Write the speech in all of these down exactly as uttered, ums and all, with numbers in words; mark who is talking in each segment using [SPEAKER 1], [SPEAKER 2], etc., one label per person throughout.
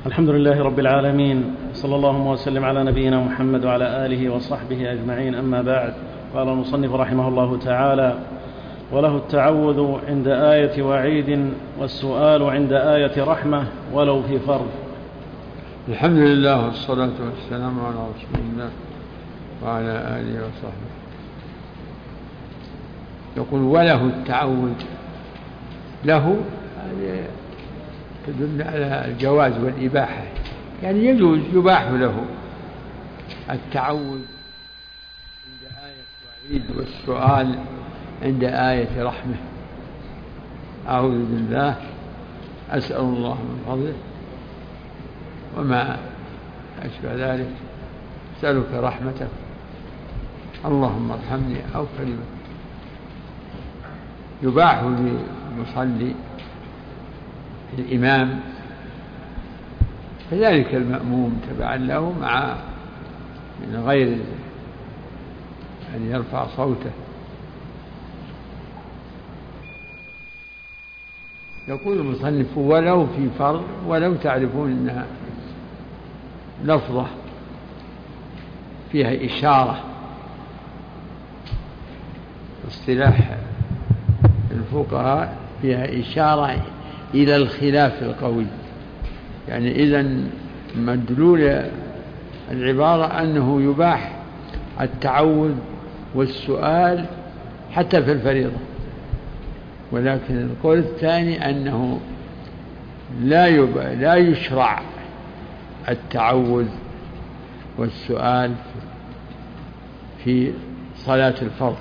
[SPEAKER 1] الحمد لله رب العالمين، صلى الله وسلم على نبينا محمد وعلى آله وصحبه أجمعين. أما بعد، قال المصنف رحمه الله تعالى: وله التعوذ عند آية وعيد والسؤال عند آية رحمة ولو في فرض.
[SPEAKER 2] الحمد لله والصلاة والسلام على رسول الله وعلى آله وصحبه. يقول وله التعوذ، له تدل على الجواز والإباحة، يعني يجوز يباح له التعوذ عند آية وعيد والسؤال عند آية رحمة. أعوذ بالله، أسأل الله من فضله وما أشبه ذلك، أسألك رحمتك اللهم ارحمني، أو كلمة. يباح للمصلي الإمام كذلك المأموم تبعا له، مع من غير أن يرفع صوته. يقول المصنف ولو في فرض، ولو تعرفون أنها لفظة فيها إشارة، اصطلاح الفقهاء فيها إشارة إلى الخلاف القوي، يعني إذن مدلول العبارة أنه يباح التعوذ والسؤال حتى في الفريضة، ولكن القول الثاني أنه لا لا يشرع التعوذ والسؤال في صلاة الفرض،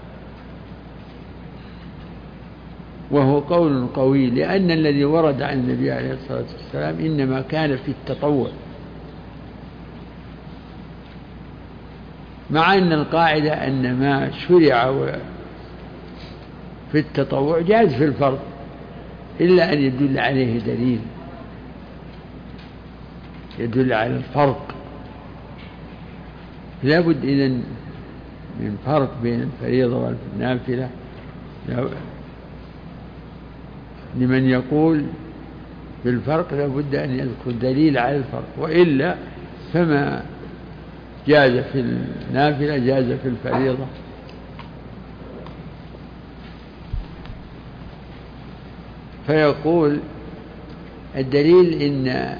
[SPEAKER 2] وهو قول قوي، لأن الذي ورد عن النبي عليه الصلاة والسلام إنما كان في التطوع، مع أن القاعدة أن ما شرع في التطوع جاز في الفرض، إلا أن يدل عليه دليل يدل على الفرق. لا بد إذن من فرق بين الفريضة والنافلة لمن يقول بالفرق، لا بد أن يذكر دليل على الفرق، وإلا فما جاز في النافلة جاز في الفريضة. فيقول الدليل إن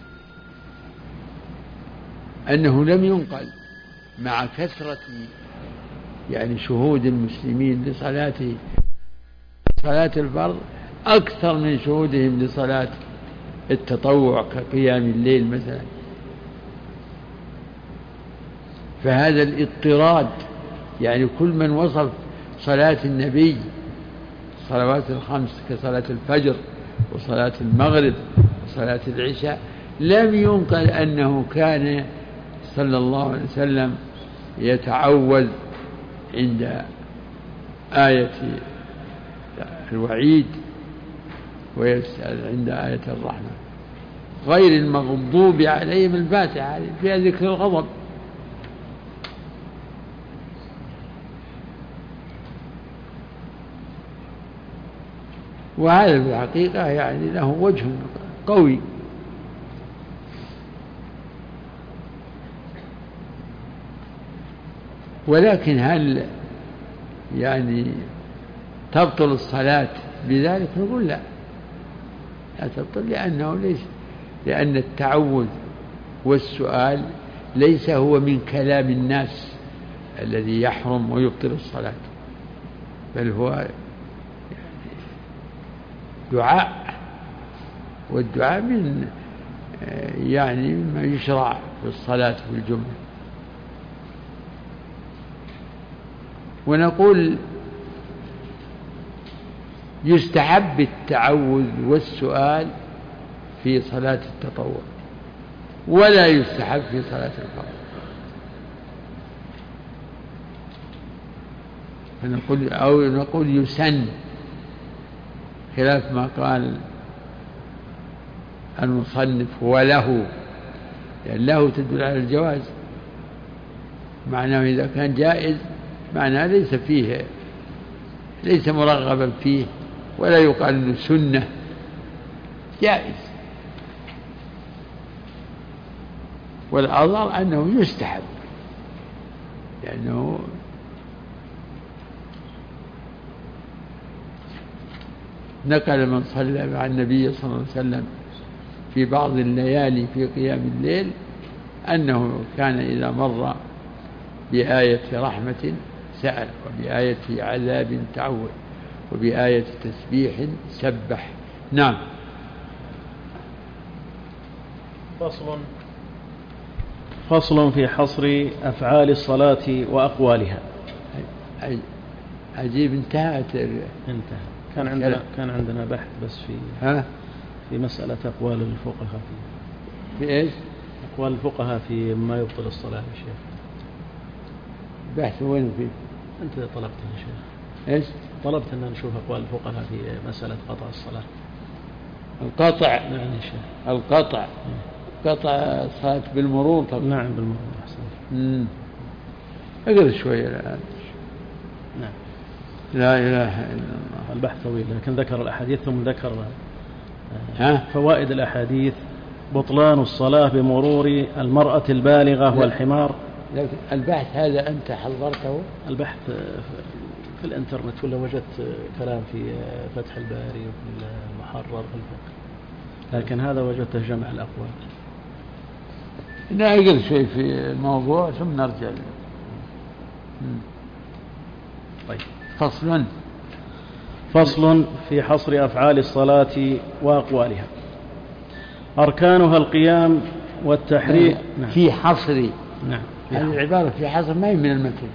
[SPEAKER 2] أنه لم ينقل مع كثرة يعني شهود المسلمين لصلاة صلاة الفرض أكثر من شهودهم لصلاة التطوع كقيام الليل مثلا، فهذا الاضطراد، يعني كل من وصف صلاة النبي الصلوات الخمس كصلاة الفجر وصلاة المغرب وصلاة العشاء لم ينقل أنه كان صلى الله عليه وسلم يتعوذ عند آية الوعيد ويسأل عند آية الرحمة، غير المغضوب عليهم الفاتحة فيها ذكر الغضب. وهذا في الحقيقة يعني له وجه قوي، ولكن هل يعني تبطل الصلاة بذلك؟ نقول لا، لا تبطل، لأنه ليس لأن التعوذ والسؤال ليس هو من كلام الناس الذي يحرم ويبطل الصلاة، بل هو دعاء، والدعاء من يعني ما يشرع في الصلاة في الجمعة. ونقول يستحب التعوذ والسؤال في صلاة التطوع، ولا يستحب في صلاة الفرض. فنقول أو نقول يسن، خلاف ما قال المصنف وله، لأن له تدل على الجواز، معناه إذا كان جائز معناه ليس فيه ليس مرغبا فيه، ولا يقال سنة، جائز. والأظهر أنه يستحب، لأنه نقل من صلى مع النبي صلى الله عليه وسلم في بعض الليالي في قيام الليل أنه كان إذا مر بآية رحمة سأل، وبآية عذاب تعوذ، وبآية تسبيح سبح. نعم.
[SPEAKER 1] فصل فصل في حصر أفعال الصلاة وأقوالها.
[SPEAKER 2] عجيب، انتهت.
[SPEAKER 1] انتهى. كان عندنا كان عندنا بحث بس في
[SPEAKER 2] ها
[SPEAKER 1] في مسألة أقوال الفقهاء في
[SPEAKER 2] في إيش؟
[SPEAKER 1] أقوال الفقهاء في ما يبطل الصلاة يا شيخ.
[SPEAKER 2] بحث وين فيه؟
[SPEAKER 1] أنت طلبت يا شيخ.
[SPEAKER 2] إيش؟
[SPEAKER 1] طلبت أن نشوف أقوال الفقهاء في مسألة قطع الصلاة.
[SPEAKER 2] القطع.
[SPEAKER 1] نعم يا شيخ.
[SPEAKER 2] القطع. قطع الصلاة بالمرور طبعا.
[SPEAKER 1] نعم بالمرور. أحسن.
[SPEAKER 2] اقرأ شوية الآن.
[SPEAKER 1] نعم.
[SPEAKER 2] لا إله إلا الله.
[SPEAKER 1] البحث طويل، لكن ذكر الأحاديث ثم ذكر
[SPEAKER 2] ها؟
[SPEAKER 1] فوائد الأحاديث. بطلان الصلاة بمرور المرأة البالغة والحمار.
[SPEAKER 2] لكن البحث هذا أنت حضرته؟
[SPEAKER 1] البحث في الإنترنت، ولا وجدت كلام في فتح الباري وفي المحرر في الفقه، لكن هذا وجدته جمع الأقوال.
[SPEAKER 2] نعقل شيء في الموضوع ثم نرجع.
[SPEAKER 1] طيب.
[SPEAKER 2] فصل
[SPEAKER 1] فصل في حصر أفعال الصلاة وأقوالها. أركانها القيام والتحريك.
[SPEAKER 2] نعم. في حصر.
[SPEAKER 1] نعم.
[SPEAKER 2] هذه العبارة في حصر ما هي من المتن،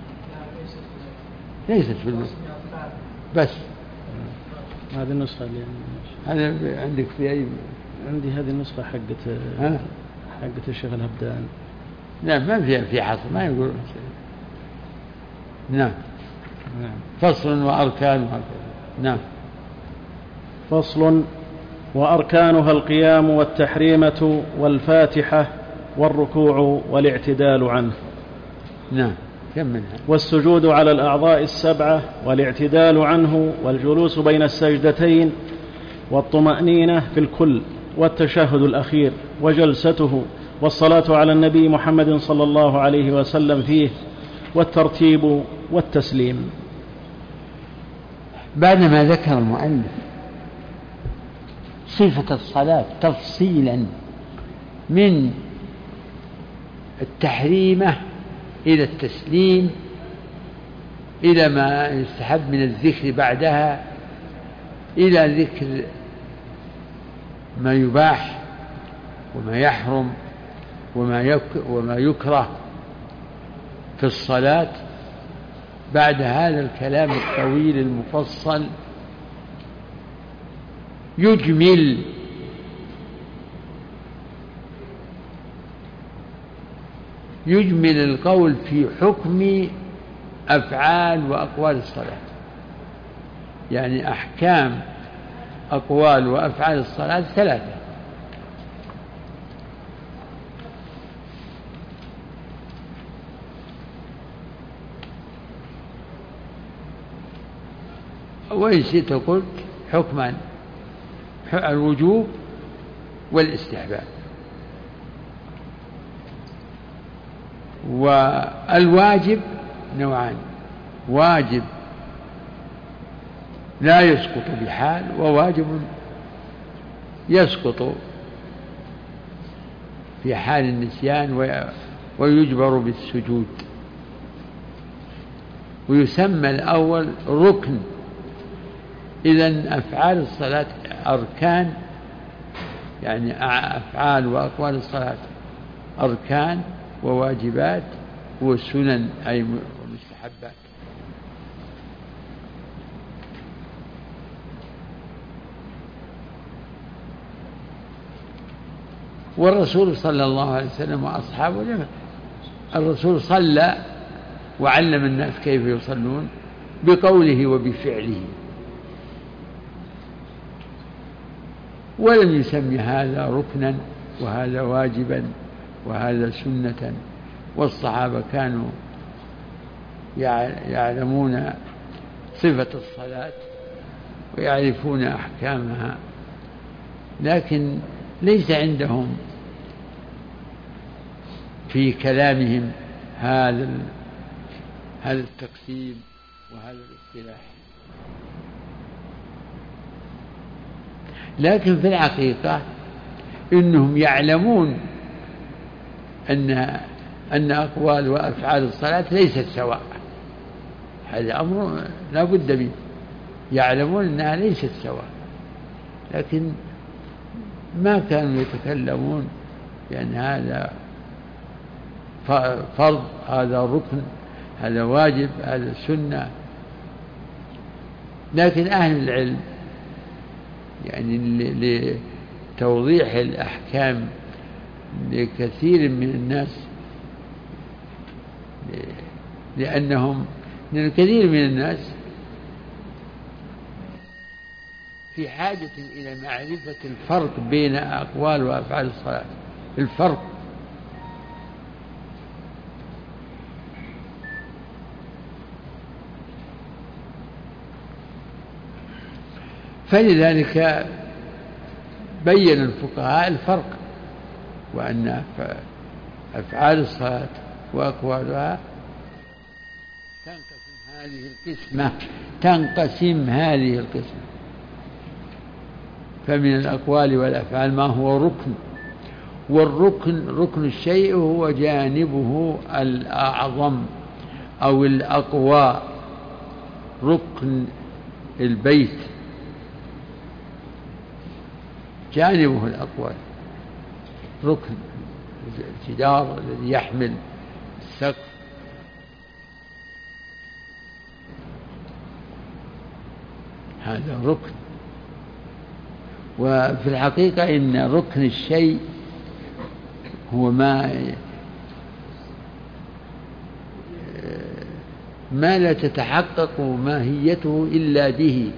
[SPEAKER 2] ليست في المتن بس.
[SPEAKER 1] هذه النسخة اللي
[SPEAKER 2] هذا عندك في أي؟
[SPEAKER 1] عندي هذه النسخة حقت
[SPEAKER 2] ها؟
[SPEAKER 1] حقت الشيخ الهبدان.
[SPEAKER 2] لا ما فيها في حصر، ما يقول. نعم.
[SPEAKER 1] نعم.
[SPEAKER 2] فصل وأركانها. نعم.
[SPEAKER 1] فصل وأركانها القيام والتحريمة والفاتحة والركوع والاعتدال عنه.
[SPEAKER 2] نعم. كملها.
[SPEAKER 1] والسجود على الأعضاء السبعة والاعتدال عنه والجلوس بين السجدتين والطمأنينة في الكل والتشهد الأخير وجلسته والصلاة على النبي محمد صلى الله عليه وسلم فيه والترتيب والتسليم.
[SPEAKER 2] بعدما ذكر المؤلف صفة الصلاة تفصيلا من التحريمة إلى التسليم إلى ما يستحب من الذكر بعدها إلى ذكر ما يباح وما يحرم وما وما يكره في الصلاة، بعد هذا الكلام الطويل المفصل يجمل يجمل القول في حكم أفعال وأقوال الصلاة، يعني أحكام أقوال وأفعال الصلاة ثلاثة. وإن شئت قلت حكمان: الوجوب والاستحباب. والواجب نوعان: واجب لا يسقط بحال، وواجب يسقط في حال النسيان ويجبر بالسجود. ويسمى الأول ركن. إذن أفعال الصلاة أركان، يعني أفعال وأقوال الصلاة أركان وواجبات وسنن أي مستحبات. والرسول صلى الله عليه وسلم وأصحابه جمع. الرسول صلى وعلم الناس كيف يصلون بقوله وبفعله، ولم يسمي هذا ركنا وهذا واجبا وهذا سنة. والصحابة كانوا يعلمون صفة الصلاة ويعرفون أحكامها، لكن ليس عندهم في كلامهم هذا هذا التقسيم وهذا الاصطلاح. لكن في الحقيقة إنهم يعلمون أن أن أقوال وأفعال الصلاة ليست سواء، هذا أمر لا بد منه، يعلمون أنها ليست سواء، لكن ما كانوا يتكلمون بأن هذا فرض، هذا ركن، هذا واجب، هذا سنة. لكن أهل العلم يعني لتوضيح الأحكام لكثير من الناس، لأنهم من الكثير من الناس في حاجة إلى معرفة الفرق بين أقوال وأفعال الصلاة، الفرق. فلذلك بين الفقهاء الفرق، وأن أفعال الصلاة وأقوالها تنقسم هذه القسمة تنقسم هذه القسمة فمن الأقوال والأفعال ما هو ركن، والركن ركن الشيء هو جانبه الأعظم أو الأقوى. ركن البيت جانبه الأقوى، ركن الجدار الذي يحمل السقف، هذا ركن. وفي الحقيقة إن ركن الشيء هو ما ما لا تتحقق ماهيته إلا به.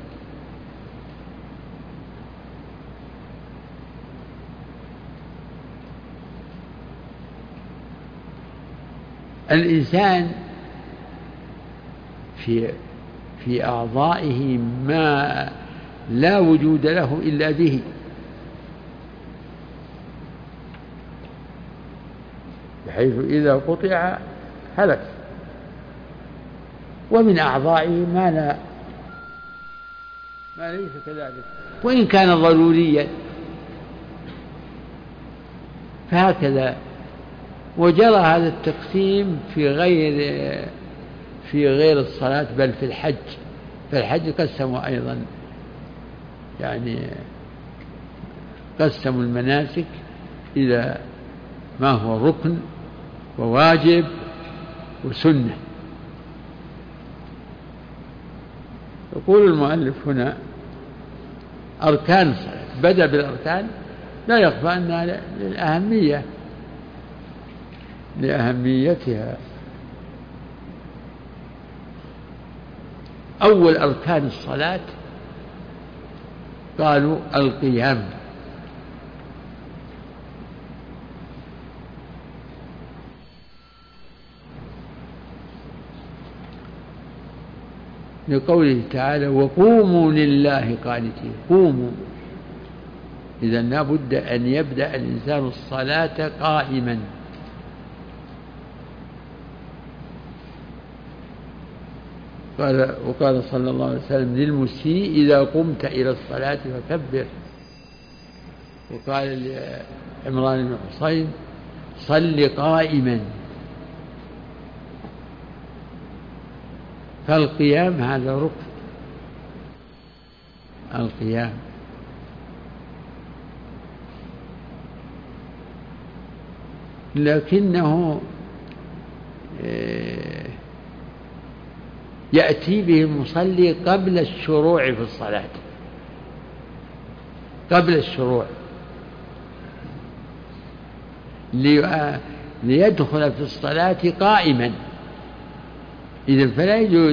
[SPEAKER 2] الإنسان في في أعضائه ما لا وجود له إلا به، بحيث إذا قطع هلك، ومن أعضائه ما لا ما ليس كذلك وإن كان ضروريا. فهكذا وجرى هذا التقسيم في غير في غير الصلاة، بل في الحج. في الحج قسموا أيضا، يعني قسموا المناسك إلى ما هو ركن وواجب وسنة. يقول المؤلف هنا أركان الصلاة، بدأ بالأركان، لا يخفى أنها للأهمية لأهميتها. أول أركان الصلاة قالوا القيام، لقوله تعالى وقوموا لله قانتين. قوموا، إذن لا بد أن يبدأ الإنسان الصلاة قائما. قال وقال صلى الله عليه وسلم للمسيء إذا قمت إلى الصلاة فكبر. وقال لعمران بن حصين صل قائما. فالقيام هذا ركن، القيام. لكنه يأتي به المصلي قبل الشروع في الصلاة، قبل الشروع ليدخل في الصلاة قائما. إذن فلا يجوز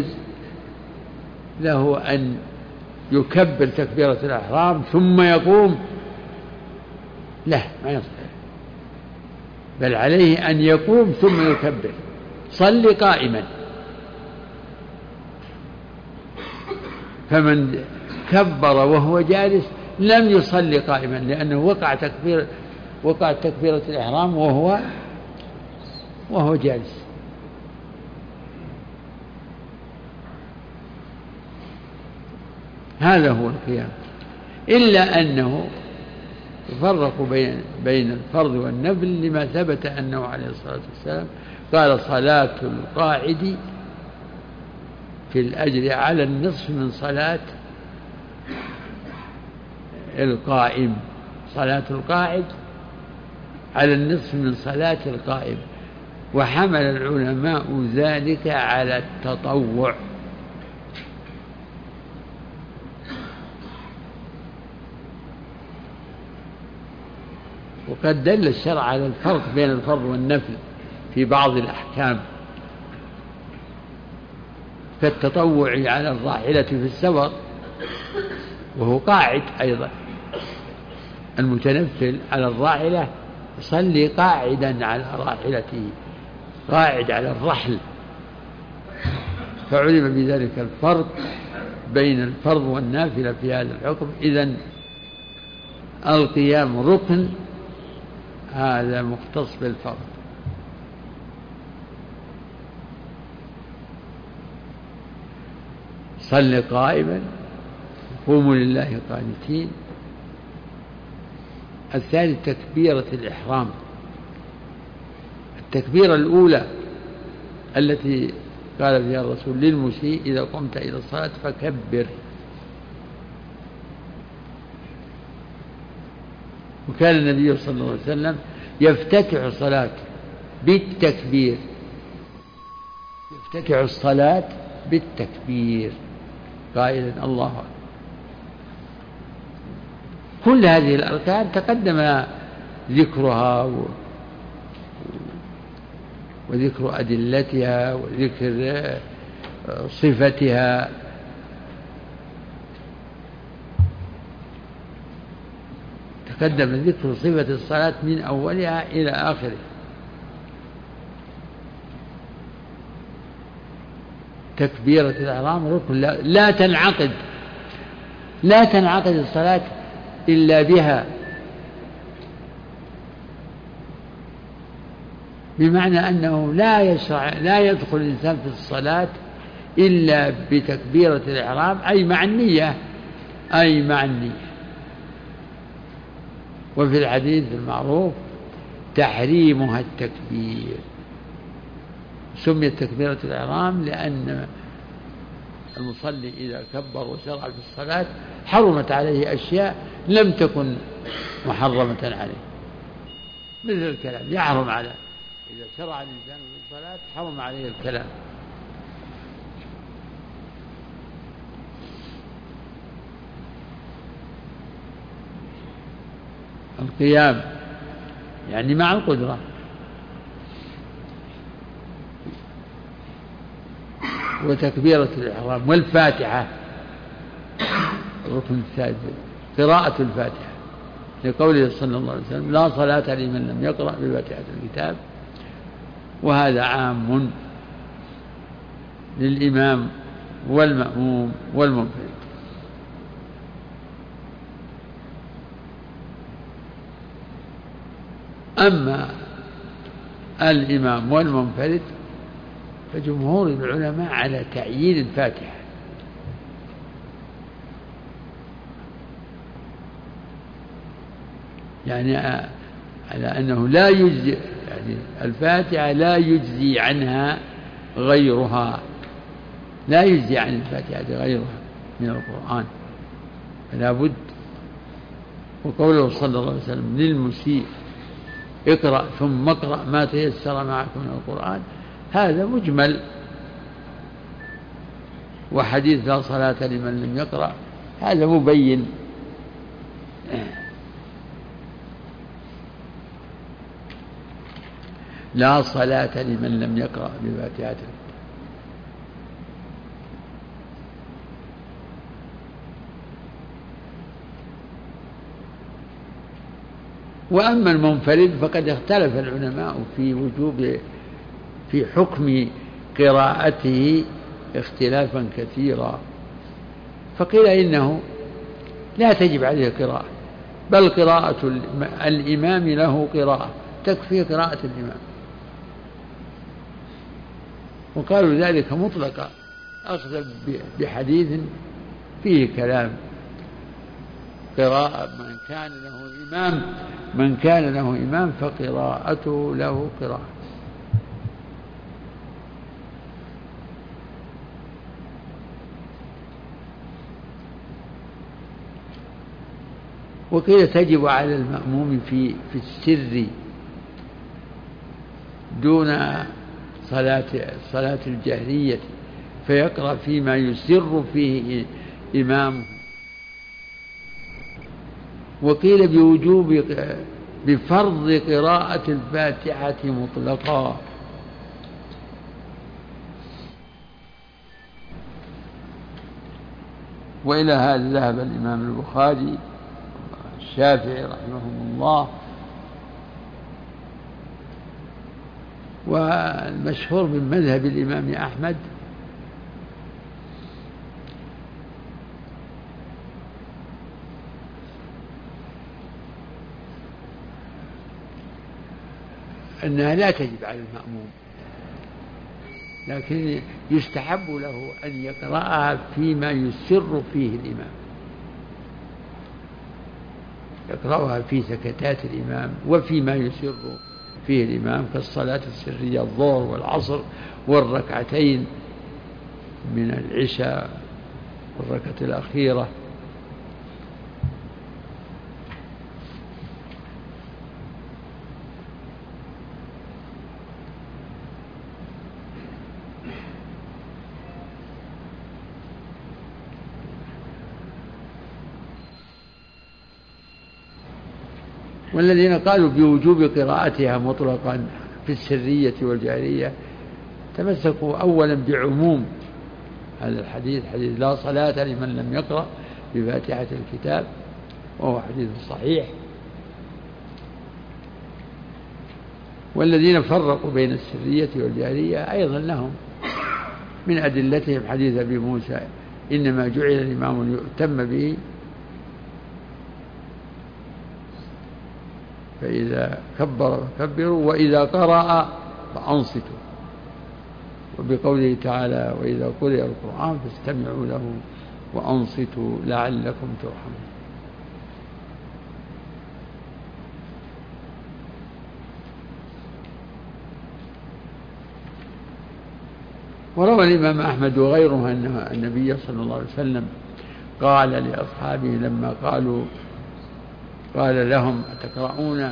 [SPEAKER 2] له أن يكبر تكبيرة الإحرام ثم يقوم، لا، ما يصح، بل عليه أن يقوم ثم يكبر. صل قائما. فمن كبر وهو جالس لم يصلي قائما، لأنه وقع تكبير وقع تكبيرة الإحرام وهو وهو جالس. هذا هو القيام، إلا أنه يفرق بين بين الفرض والنفل لما ثبت أنه عليه الصلاة والسلام قال: صلاة القاعد في الأجر على النصف من صلاة القائم. صلاة القاعد على النصف من صلاة القائم. وحمل العلماء ذلك على التطوع، وقد دل الشرع على الفرق بين الفرض والنفل في بعض الأحكام، كالتطوع على الراحلة في السفر وهو قاعد أيضا. المتنفل على الراحلة يصلي قاعدا على راحلته، قاعد على الرحل، فعلم بذلك الفرق بين الفرض والنافلة في هذا الحكم. إذن القيام ركن، هذا مختص بالفرض. صل قائما، قوموا لله قانتين. الثاني تكبيرة الإحرام، التكبيرة الأولى التي قال فيها الرسول للمسيء: إذا قمت إلى الصلاة فكبر. وكان النبي صلى الله عليه وسلم يفتتح الصلاة بالتكبير، يفتتح الصلاة بالتكبير قائلا: الله أكبر. كل هذه الأركان تقدم ذكرها وذكر أدلتها وذكر صفتها. تقدم ذكر صفة الصلاة من أولها إلى آخره. تكبيرة الإحرام ركن لا, لا تنعقد لا تنعقد الصلاة إلا بها، بمعنى أنه لا يشرع لا يدخل الإنسان في الصلاة إلا بتكبيرة الإحرام، أي مع النية أي مع النية. وفي الحديث المعروف: تحريمها التكبير. سميت تكبيرة الإحرام لأن المصلي إذا كبر وشرع في الصلاة حرمت عليه أشياء لم تكن محرمة عليه، مثل الكلام يحرم على إذا شرع الإنسان في الصلاة حرم عليه الكلام. القيام يعني مع القدرة. وتكبيرة الإحرام والفاتحة الركن الثالث قراءة الفاتحة، لقوله صلى الله عليه وسلم: لا صلاة لمن لم يقرأ بفاتحة الكتاب. وهذا عام للإمام والمأموم والمنفرد. أما الإمام والمنفرد فجمهور العلماء على تعيين الفاتحة، يعني على أنه لا يجزي، يعني الفاتحة لا يجزي عنها غيرها، لا يجزي عن الفاتحة غيرها من القرآن، فلا بد. وقوله صلى الله عليه وسلم للمسيء: اقرأ ثم اقرأ ما تيسر معكم من القرآن، هذا مجمل. وحديث لا صلاة لمن لم يقرأ هذا مبين. لا صلاة لمن لم يقرأ بفاتحة الكتاب. وأما المنفرد فقد اختلف العلماء في وجوب في حكم قراءته اختلافا كثيرا، فقيل إنه لا تجب عليه قراءة، بل قراءة الإمام له قراءة تكفي قراءة الإمام. وقالوا ذلك مطلقا أخذ بحديث فيه كلام. قراءة من كان له إمام من كان له إمام فقراءته له قراءة. وقيل تجب على المأموم في في السر دون صلاة صلاة الجهرية، فيقرأ فيما يسر فيه إمامه. وقيل بوجوب بفرض قراءة الفاتحة مطلقا. وإلى هذا ذهب الإمام البخاري الشافعي رحمهم الله. والمشهور من مذهب الإمام أحمد أنها لا تجب على المأموم، لكن يستحب له أن يقرأها فيما يسر فيه الإمام، يقرأها في سكتات الإمام وفيما يسر فيه الإمام كالصلاة السرية الظهر والعصر والركعتين من العشاء والركعة الأخيرة. والذين قالوا بوجوب قراءتها مطلقا في السرية والجهرية تمسكوا أولا بعموم هذا الحديث، حديث لا صلاة لمن لم يقرأ بفاتحة الكتاب، وهو حديث صحيح. والذين فرقوا بين السرية والجهرية أيضا لهم من أدلتهم حديث أبي موسى إنما جعل الإمام يؤتم به، فإذا كبر فكبروا وإذا قرأ فأنصتوا، وبقوله تعالى وإذا قرئ القرآن فاستمعوا له وأنصتوا لعلكم ترحمون. وروى الإمام أحمد وغيره أن النبي صلى الله عليه وسلم قال لأصحابه لما قالوا قال لهم أتقرؤون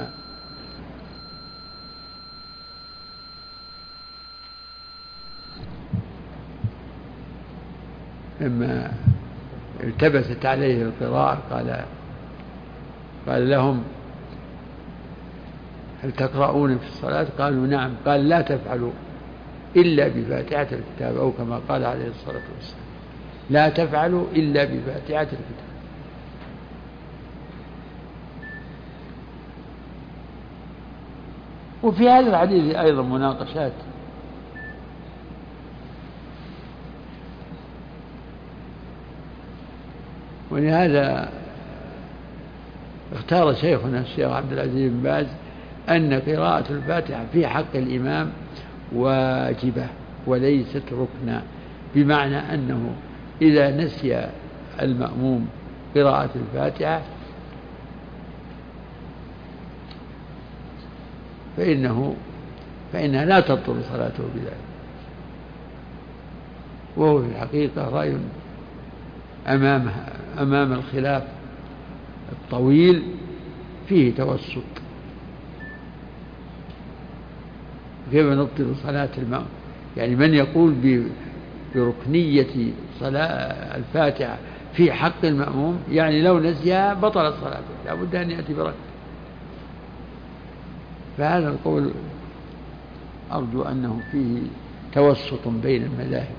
[SPEAKER 2] لما التبست عليه القراءة قال قال لهم هل تقرؤون في الصلاة؟ قالوا نعم. قال لا تفعلوا إلا بفاتحة الكتاب، أو كما قال عليه الصلاة والسلام لا تفعلوا إلا بفاتحة الكتاب. وفي هذا الحديث أيضا مناقشات، ولهذا اختار شيخنا الشيخ عبد العزيز بن باز أن قراءة الفاتحة في حق الإمام واجبة وليست ركنا، بمعنى أنه إذا نسي المأموم قراءة الفاتحة فإنه فإنها لا تبطل صلاته بذلك. وهو في الحقيقة رأي أمام أمام الخلاف الطويل فيه توسط. كيف نبطل صلاة المأموم؟ يعني من يقول بركنية صلاة الفاتحة في حق المأموم، يعني لو نسيها بطلت صلاته، لا بد أن يأتي بركة. فهذا القول أرجو أنه فيه توسط بين المذاهب،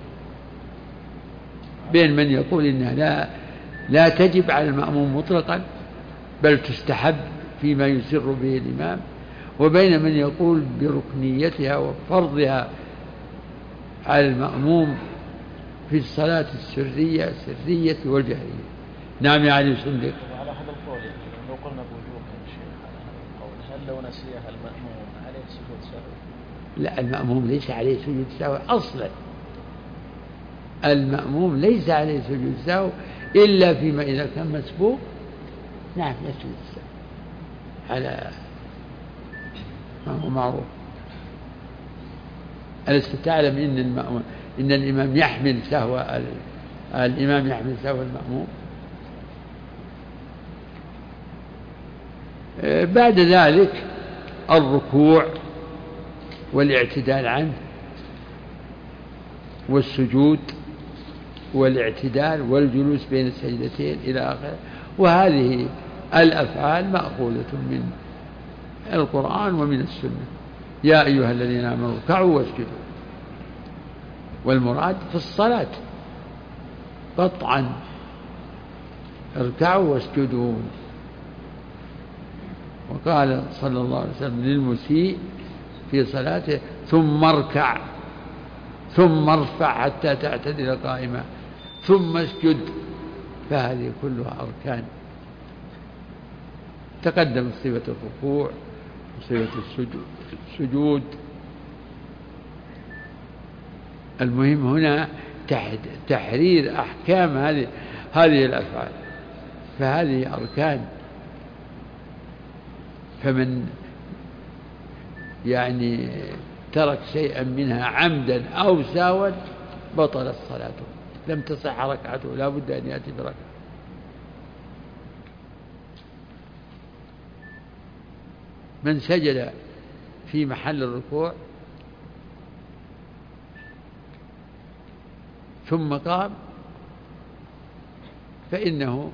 [SPEAKER 2] بين من يقول إنها لا لا تجب على المأموم مطلقا بل تستحب فيما يسر به الإمام، وبين من يقول بركنيتها وفرضها على المأموم في الصلاة السرية السرية والجهرية. نعم يا علي صندق.
[SPEAKER 1] على هذا القول لو قلنا بوجوب شيخ على هذا القول، هل لو نسيها المأموم عليه سجود سهو؟
[SPEAKER 2] لا، المأموم ليس عليه سجود سهو أصلا. المأموم ليس عليه سجود سهو إلا فيما إذا كان مسبوق، نعم يسجد السهو على ما هو معروف. ألست تعلم إن المأموم إن الإمام يحمل سهو الإمام يحمل سهو المأموم؟ بعد ذلك الركوع والاعتدال عنه، والسجود والاعتدال والجلوس بين السجدتين إلى آخره. وهذه الأفعال مأخوذة من القرآن ومن السنة. يا أيها الذين آمنوا اركعوا واسجدوا، والمراد في الصلاة قطعا اركعوا واسجدوا. وقال صلى الله عليه وسلم للمسيء في صلاته ثم اركع ثم ارفع حتى تعتدل قائما ثم اسجد. فهذه كلها أركان. تقدم صفة الركوع وصفة السجود. المهم هنا تحرير أحكام هذه هذه الأفعال، فهذه أركان. فمن يعني ترك شيئا منها عمدا أو ساوا بطلت صلاته، لم تصح ركعته، لا بد أن يأتي بركعة. من سجد في محل الركوع ثم قام فإنه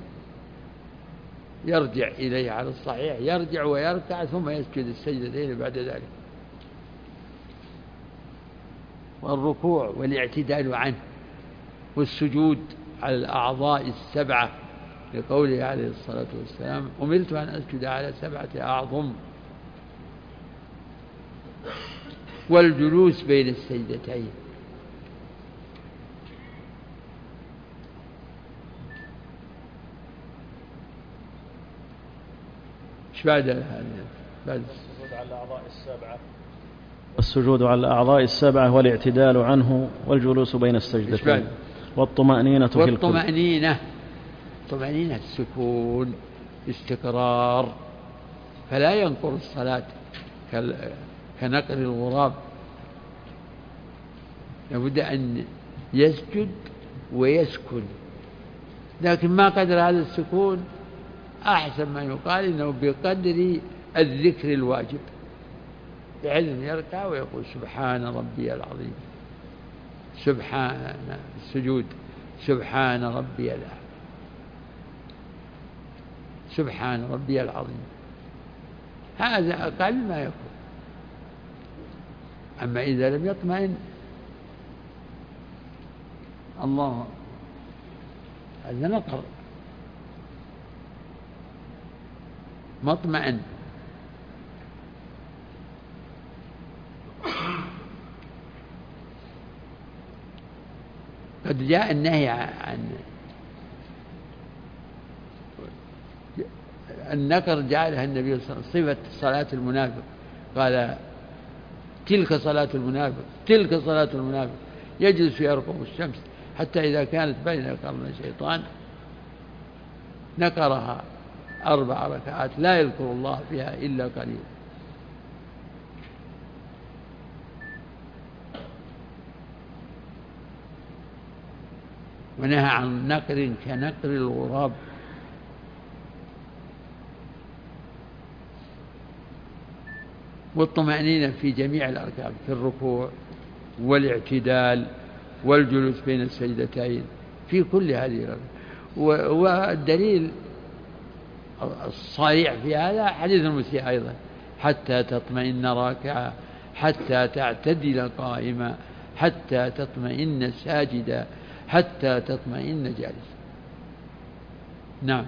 [SPEAKER 2] يرجع إليه على الصحيح، يرجع ويركع ثم يسجد السجدتين بعد ذلك. والركوع والاعتدال عنه والسجود على الأعضاء السبعة، لقوله عليه الصلاة والسلام أمرت أن أسجد على سبعة أعظم. والجلوس بين السجدتين. ايش بعد هذا؟ بعد
[SPEAKER 1] السجود على الأعضاء السبعة والسجود على الأعضاء السبعة والاعتدال عنه والجلوس بين السجدتين والطمأنينة في الكل.
[SPEAKER 2] والطمأنينة طمأنينة السكون استقرار، فلا ينقر الصلاة كنقر الغراب. لابد أن يسجد ويسكن، لكن ما قدر هذا السكون أحسن ما يقال إنه بقدر الذكر الواجب، بعلم يركع ويقول سبحان ربي العظيم، سبحان السجود سبحان ربي الأعلى، سبحان ربي العظيم. هذا أقل ما يكون. أما إذا لم يطمئن الله، هذا نقر مطمئن. قد جاء النهي عن النقر، جعلها النبي صلى الله عليه وسلم صفة صلاة المنافق، قال تلك صلاة المنافق تلك صلاة المنافق يجلس يرقب الشمس حتى إذا كانت بين قرن الشيطان نقرها أربع ركعات لا يذكر الله فيها إلا قليلا. ونهى عن نقر كنقر الغراب. والطمأنينة في جميع الأركان، في الركوع والاعتدال والجلوس بين السجدتين، في كل هذه الأركان. والدليل الصريح في هذا حديث المسيء أيضا، حتى تطمئن راكعا حتى تعتدل قائما حتى تطمئن ساجدا حتى تطمئن جالسا. نعم.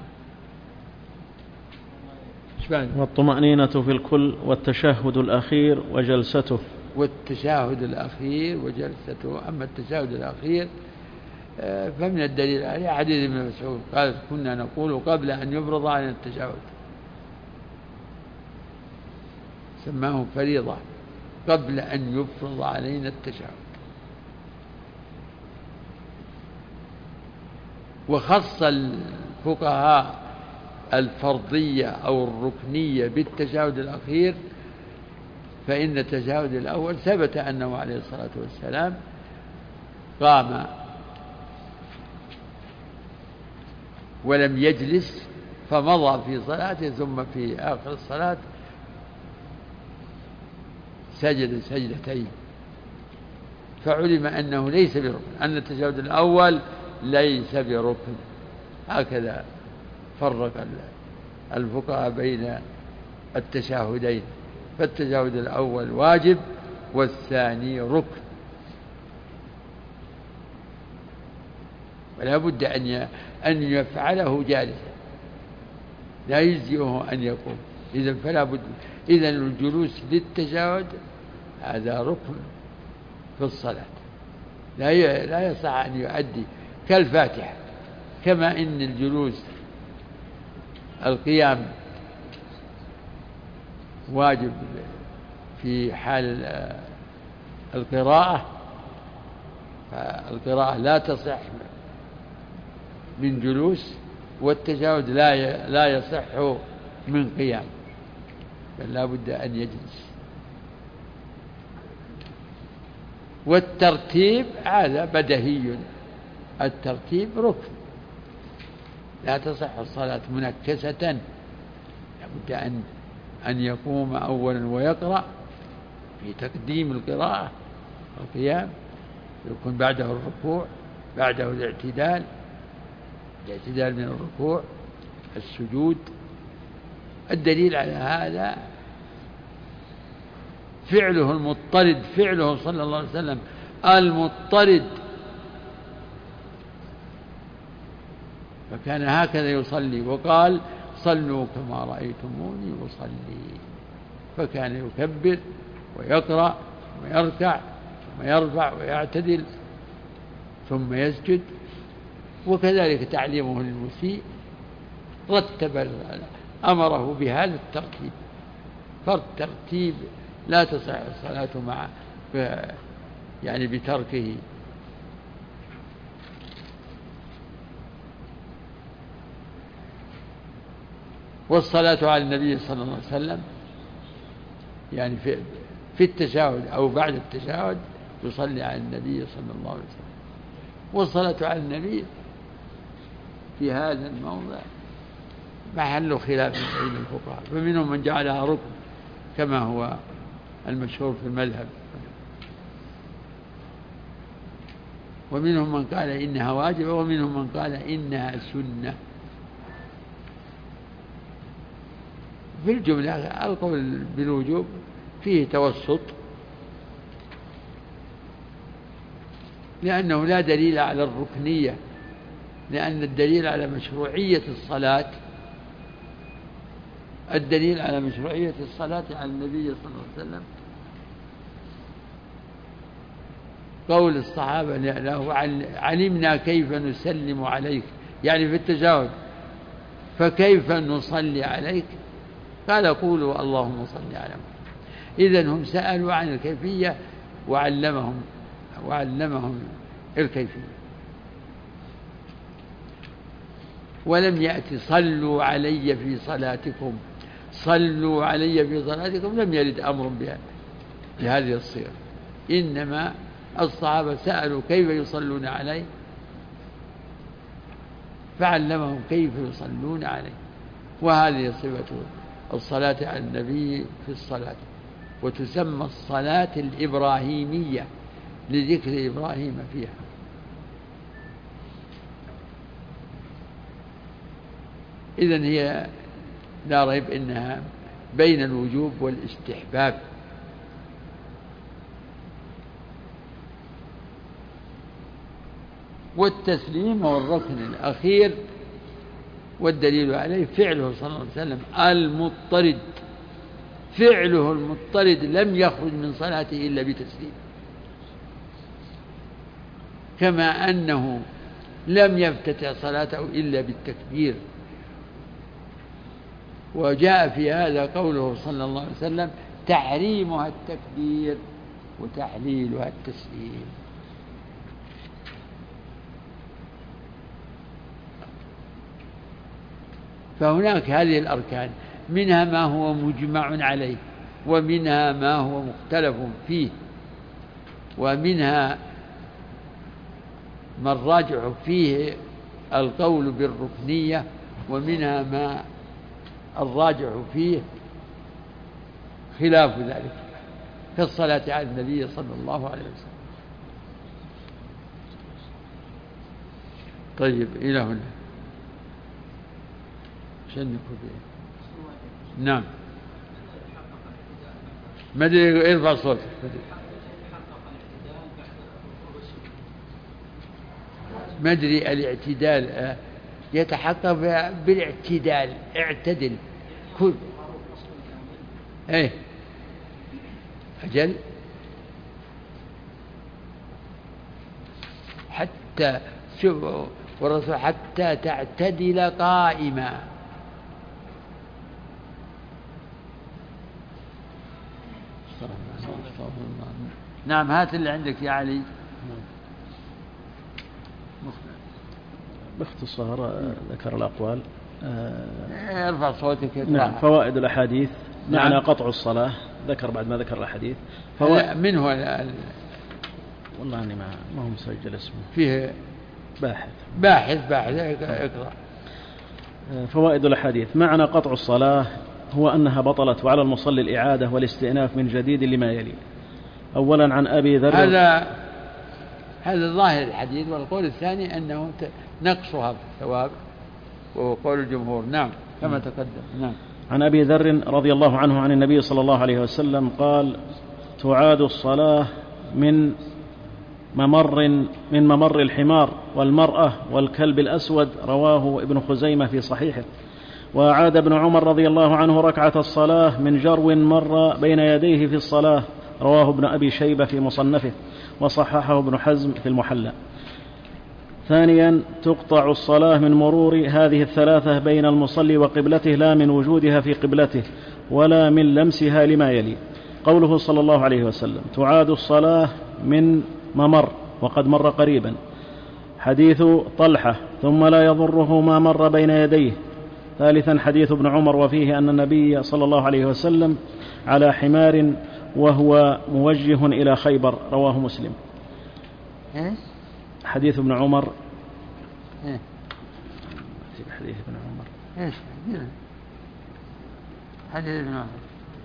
[SPEAKER 1] والطمأنينة في الكل والتشهد الأخير وجلسته.
[SPEAKER 2] والتشهد الأخير وجلسته. أما التشهد الأخير فمن الدليل عليه حديث ابن مسعود قال كنا نقول قبل أن يفرض علينا التشهد، سماه فريضة قبل أن يفرض علينا التشهد. وخص الفقهاء الفرضية أو الركنية بالتشهد الأخير، فإن التشهد الأول ثبت أنه عليه الصلاة والسلام قام ولم يجلس فمضى في صلاته، ثم في آخر الصلاة سجد سجدتين، فعلم أنه ليس بركن، أن التشهد الأول ليس بركن. هكذا فرق الفقهاء بين التشهدين، فالتشهد الأول واجب والثاني ركن، ولا بد أن أن يفعله جالسا، لا يجزئه أن يقوم. إذن فلا بد، إذن الجلوس للتشهد هذا ركن في الصلاة، لا لا يصح أن يؤدي كالفاتحة، كما إن الجلوس القيام واجب في حال القراءة، فالقراءة لا تصح من جلوس، والتشهد لا لا يصح من قيام، بل لا بد أن يجلس. والترتيب هذا بديهي، الترتيب ركن، لا تصح الصلاة منكسة، لا بد أن أن يقوم أولا ويقرأ في تقديم القراءة والقيام، يكون بعده الركوع، بعده الاعتدال، الاعتدال من الركوع، السجود. الدليل على هذا فعله المضطرد، فعله صلى الله عليه وسلم المضطرد، فكان هكذا يصلي، وقال صلوا كما رأيتموني أصلي، فكان يكبر ويقرأ ويركع ثم يرفع ويعتدل ثم يسجد. وكذلك تعليمه للمسيء رتب أمره بهذا الترتيب، فالترتيب لا تصح الصلاة مع يعني بتركه. والصلاة على النبي صلى الله عليه وسلم يعني في في التشهد أو بعد التشهد يصلي على النبي صلى الله عليه وسلم. والصلاة على النبي في هذا الموضع محل خلاف بين الفقهاء، فمنهم من جعلها ركن كما هو المشهور في المذهب، ومنهم من قال إنها واجبة، ومنهم من قال إنها سنة. في الجملة القول بالوجوب فيه توسط، لأنه لا دليل على الركنية، لأن الدليل على مشروعية الصلاة، الدليل على مشروعية الصلاة على النبي صلى الله عليه وسلم قول الصحابة له علمنا كيف نسلم عليك، يعني في التشهد، فكيف نصلي عليك؟ قال قولوا اللهم صل على محمد. إذن هم سألوا عن الكيفية وعلمهم وعلمهم الكيفية، ولم يأتي صلوا علي في صلاتكم، صلوا علي في صلاتكم، لم يرد أمر بهذه الصيغة، إنما الصحابة سألوا كيف يصلون عليه فعلمهم كيف يصلون عليه. وهذه صفة الصلاة على النبي في الصلاة، وتسمى الصلاة الإبراهيمية لذكر إبراهيم فيها. إذن هي لا ريب إنها بين الوجوب والاستحباب. والتسليم هو الركن الأخير، والدليل عليه فعله صلى الله عليه وسلم المضطرد، فعله المضطرد لم يخرج من صلاته إلا بتسليم، كما أنه لم يفتتح صلاته إلا بالتكبير. وجاء في هذا قوله صلى الله عليه وسلم تحريمها التكبير وتحليلها التسليم. فهناك هذه الأركان، منها ما هو مجمع عليه، ومنها ما هو مختلف فيه، ومنها ما الراجع فيه القول بالركنية، ومنها ما الراجع فيه خلاف ذلك، كالصلاة على النبي صلى الله عليه وسلم. طيب إلى هنا شنو فيه؟ نعم، ما ادري، ارفع صوتك. ما ادري الاعتدال يتحقق بالاعتدال، اعتدل كل ايه أجل حتى شوف والرسول حتى تعتدل قائما. نعم، هات اللي عندك يا علي.
[SPEAKER 1] باختصار ذكر الأقوال.
[SPEAKER 2] ارفع صوتك.
[SPEAKER 1] نعم. فوائد الأحاديث. نعم. معنى قطع الصلاة ذكر بعد ما ذكر الأحاديث.
[SPEAKER 2] فوائد من هو ال...
[SPEAKER 1] والله أني ما ما هو مسجل اسمه.
[SPEAKER 2] فيه
[SPEAKER 1] باحث
[SPEAKER 2] باحث باحث اقرأ.
[SPEAKER 1] فوائد الأحاديث. معنى قطع الصلاة هو أنها بطلت، وعلى المصلي الإعادة والاستئناف من جديد لما يلي. أولا عن أبي ذر.
[SPEAKER 2] هذا هذا ظاهر الحديث، والقول الثاني أنه نقصها في الثواب، وهو قول الجمهور. نعم كما تقدم. نعم.
[SPEAKER 1] عن أبي ذر رضي الله عنه عن النبي صلى الله عليه وسلم قال: تعاد الصلاة من ممر من ممر الحمار والمرأة والكلب الأسود. رواه ابن خزيمة في صحيحه. وأعاد ابن عمر رضي الله عنه ركعة الصلاة من جرو مر بين يديه في الصلاة. رواه ابن أبي شيبة في مصنفه، وصححه ابن حزم في المحلى. ثانيا، تقطع الصلاة من مرور هذه الثلاثة بين المصلي وقبلته، لا من وجودها في قبلته ولا من لمسها لما يلي. قوله صلى الله عليه وسلم: تعاد الصلاة من ممر، وقد مر قريبا. حديث طلحة: ثم لا يضره ما مر بين يديه. ثالثا، حديث ابن عمر وفيه أن النبي صلى الله عليه وسلم على حمار وهو موجه إلى خيبر. رواه مسلم. حديث ابن عمر.
[SPEAKER 2] إيه؟
[SPEAKER 1] حديث ابن عمر.
[SPEAKER 2] إيش؟ حديث ابن عمر.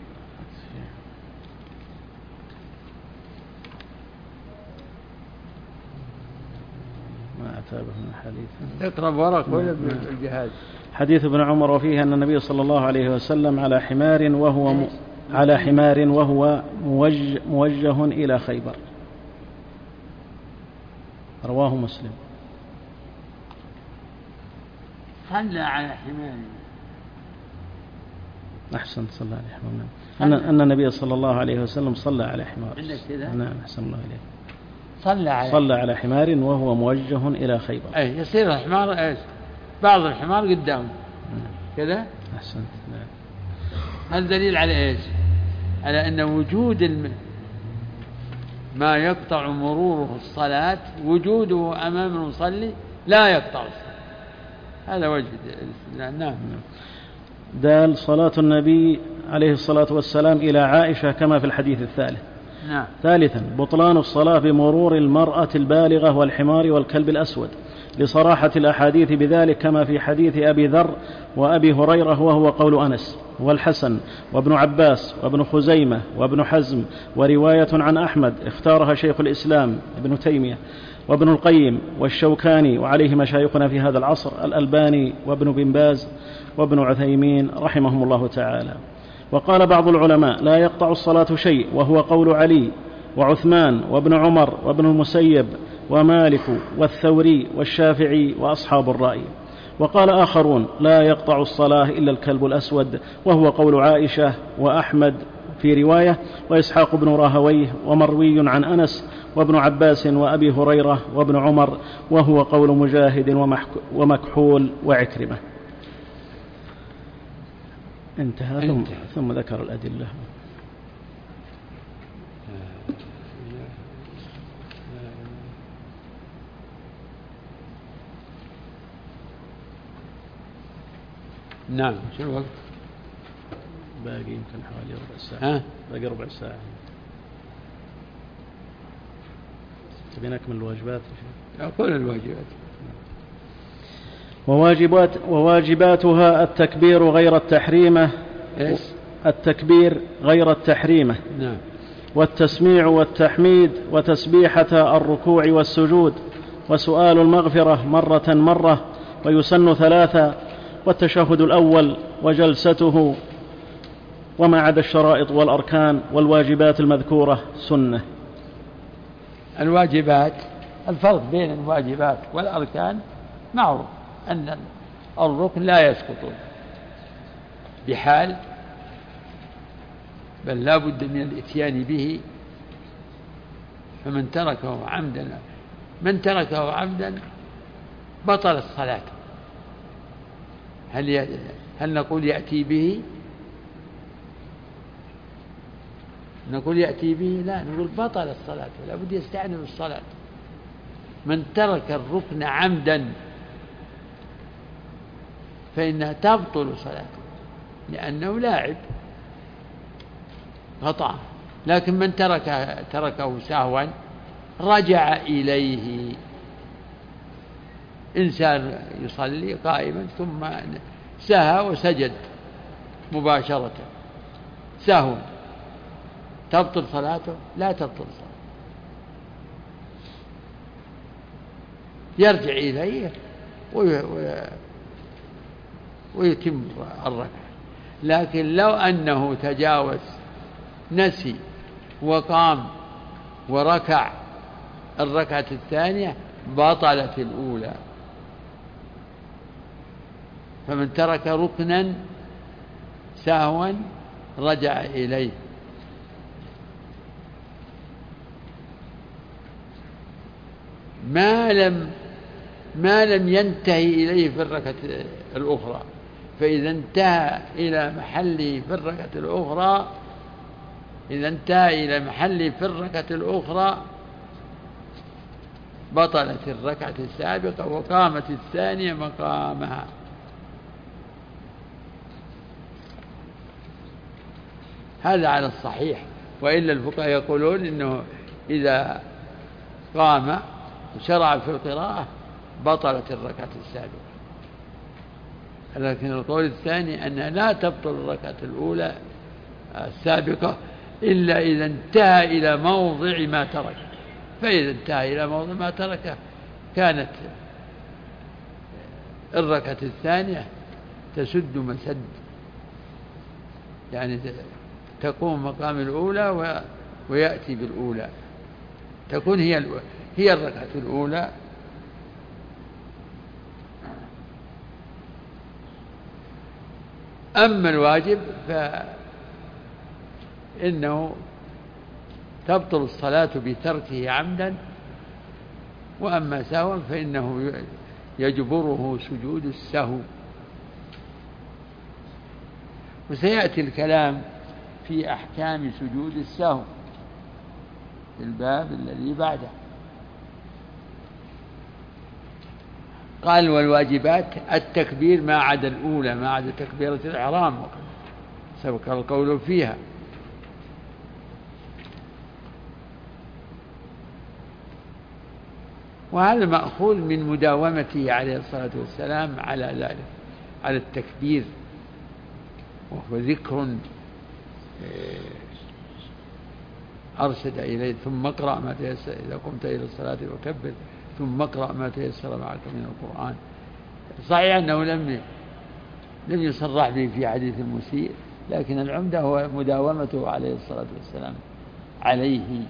[SPEAKER 1] ما أتابه من حديث.
[SPEAKER 2] اقرب ورق ولا بالجهاز.
[SPEAKER 1] حديث ابن عمر وفيه أن النبي صلى الله عليه وسلم على حمار وهو م... على حمار وهو موجه, موجه إلى خيبر. رواه مسلم.
[SPEAKER 2] صلى على حمار.
[SPEAKER 1] أحسن، صلى على حمار. أن, أن النبي صلى الله عليه وسلم صلى على حمار. نعم، أحسن الله إليه.
[SPEAKER 2] صلى على
[SPEAKER 1] صلى على حمار وهو موجه إلى خيبر.
[SPEAKER 2] أي يصير الحمار إيش؟ بعض الحمار قدامه كذا.
[SPEAKER 1] أحسنت. نعم.
[SPEAKER 2] هذا دليل على إيش؟ على أن وجود الم... ما يقطع مروره الصلاة، وجوده أمام المصلي لا يقطع الصلاة. هذا وجه الاستدلال. نعم.
[SPEAKER 1] دال صلاة النبي عليه الصلاة والسلام إلى عائشة كما في الحديث الثالث.
[SPEAKER 2] نعم.
[SPEAKER 1] ثالثا، بطلان الصلاة بمرور المرأة البالغة والحمار والكلب الأسود، لصراحة الأحاديث بذلك كما في حديث أبي ذر وأبي هريرة، وهو قول أنس والحسن وابن عباس وابن خزيمة وابن حزم، ورواية عن أحمد اختارها شيخ الإسلام ابن تيمية وابن القيم والشوكاني، وعليه مشايخنا في هذا العصر الألباني وابن بن باز وابن عثيمين رحمهم الله تعالى. وقال بعض العلماء: لا يقطع الصلاة شيء، وهو قول علي وعثمان وابن عمر وابن المسيب ومالك والثوري والشافعي وأصحاب الرأي. وقال آخرون: لا يقطع الصلاة إلا الكلب الأسود، وهو قول عائشة وأحمد في رواية، وإسحاق بن راهويه، ومروي عن أنس وابن عباس وأبي هريرة وابن عمر، وهو قول مجاهد ومكحول وعكرمة. انتهى. ثم, ثم ذكر الأدلة.
[SPEAKER 2] نعم. شو الوقت؟
[SPEAKER 1] باقي يمكن حوالي ربع ساعة.
[SPEAKER 2] ها؟
[SPEAKER 1] باقي ربع ساعة. تبي نكمل الواجبات؟
[SPEAKER 2] أقول الواجبات.
[SPEAKER 1] وواجبات وواجباتها التكبير غير التحريمة.
[SPEAKER 2] إيش؟
[SPEAKER 1] التكبير غير التحريمة.
[SPEAKER 2] نعم.
[SPEAKER 1] والتسميع والتحميد وتسبيحة الركوع والسجود وسؤال المغفرة مرة مرة ويسن ثلاثة والتشهد الأول وجلسته وما عدا الشرائط والأركان والواجبات المذكورة سنة.
[SPEAKER 2] الواجبات الفرق بين الواجبات والأركان معروف أن الركن لا يسقط بحال بل لا بد من الاتيان به فمن تركه عمدا من تركه عمدا بطل الصلاة. هل ي... هل نقول يأتي به؟ نقول يأتي به؟ لا، نقول بطل الصلاة ولا بد يستعنف بالصلاة. من ترك الركن عمدا فإنها تبطل صلاته لأنه لاعب قطع. لكن من ترك تركه سهوا رجع إليه. إنسان يصلي قائما ثم سهى وسجد مباشرة سهوا تبطل صلاته؟ لا تبطل صلاته. يرجع إليه ويتم الركعة. لكن لو أنه تجاوز نسي وقام وركع الركعة الثانية بطلت الأولى. فمن ترك ركنا سهوا رجع إليه. ما لم ما لم ينتهي إليه في الركعة الأخرى. فإذا انتهى إلى محله في الركعة الأخرى إذا انتهى إلى محله في الركعة الأخرى بطلت الركعة السابقة وقامت الثانية مقامها. هذا على الصحيح. وإلا الفقهاء يقولون إنه إذا قام وشرع في القراءة بطلت الركعة السابقة. لكن القول الثاني أنها لا تبطل الركعة الأولى السابقة إلا إذا انتهى إلى موضع ما ترك. فإذا انتهى إلى موضع ما ترك كانت الركعة الثانية تسد مسد، يعني تقوم مقام الأولى ويأتي بالأولى، تكون هي هي الركعة الأولى. أما الواجب فإنه تبطل الصلاة بتركه عمدا، وأما سهوا فإنه يجبره سجود السهو. وسيأتي الكلام في أحكام سجود السهو في الباب الذي بعده. قال والواجبات التكبير ما عدا الأولى، ما عدا تكبيرة الإحرام سبق القول فيها. وهذا مأخوذ من مداومته عليه الصلاة والسلام على ذلك، على التكبير، وهو ذكر أرشد إليه. ثم اقرأ ما تيسر إذا قمت إلى الصلاة وكبر ثم اقرأ ما تيسر معك من القرآن. صحيح أنه لم لم يصرح به في حديث المسيء، لكن العمدة هو مداومته عليه الصلاة والسلام عليه.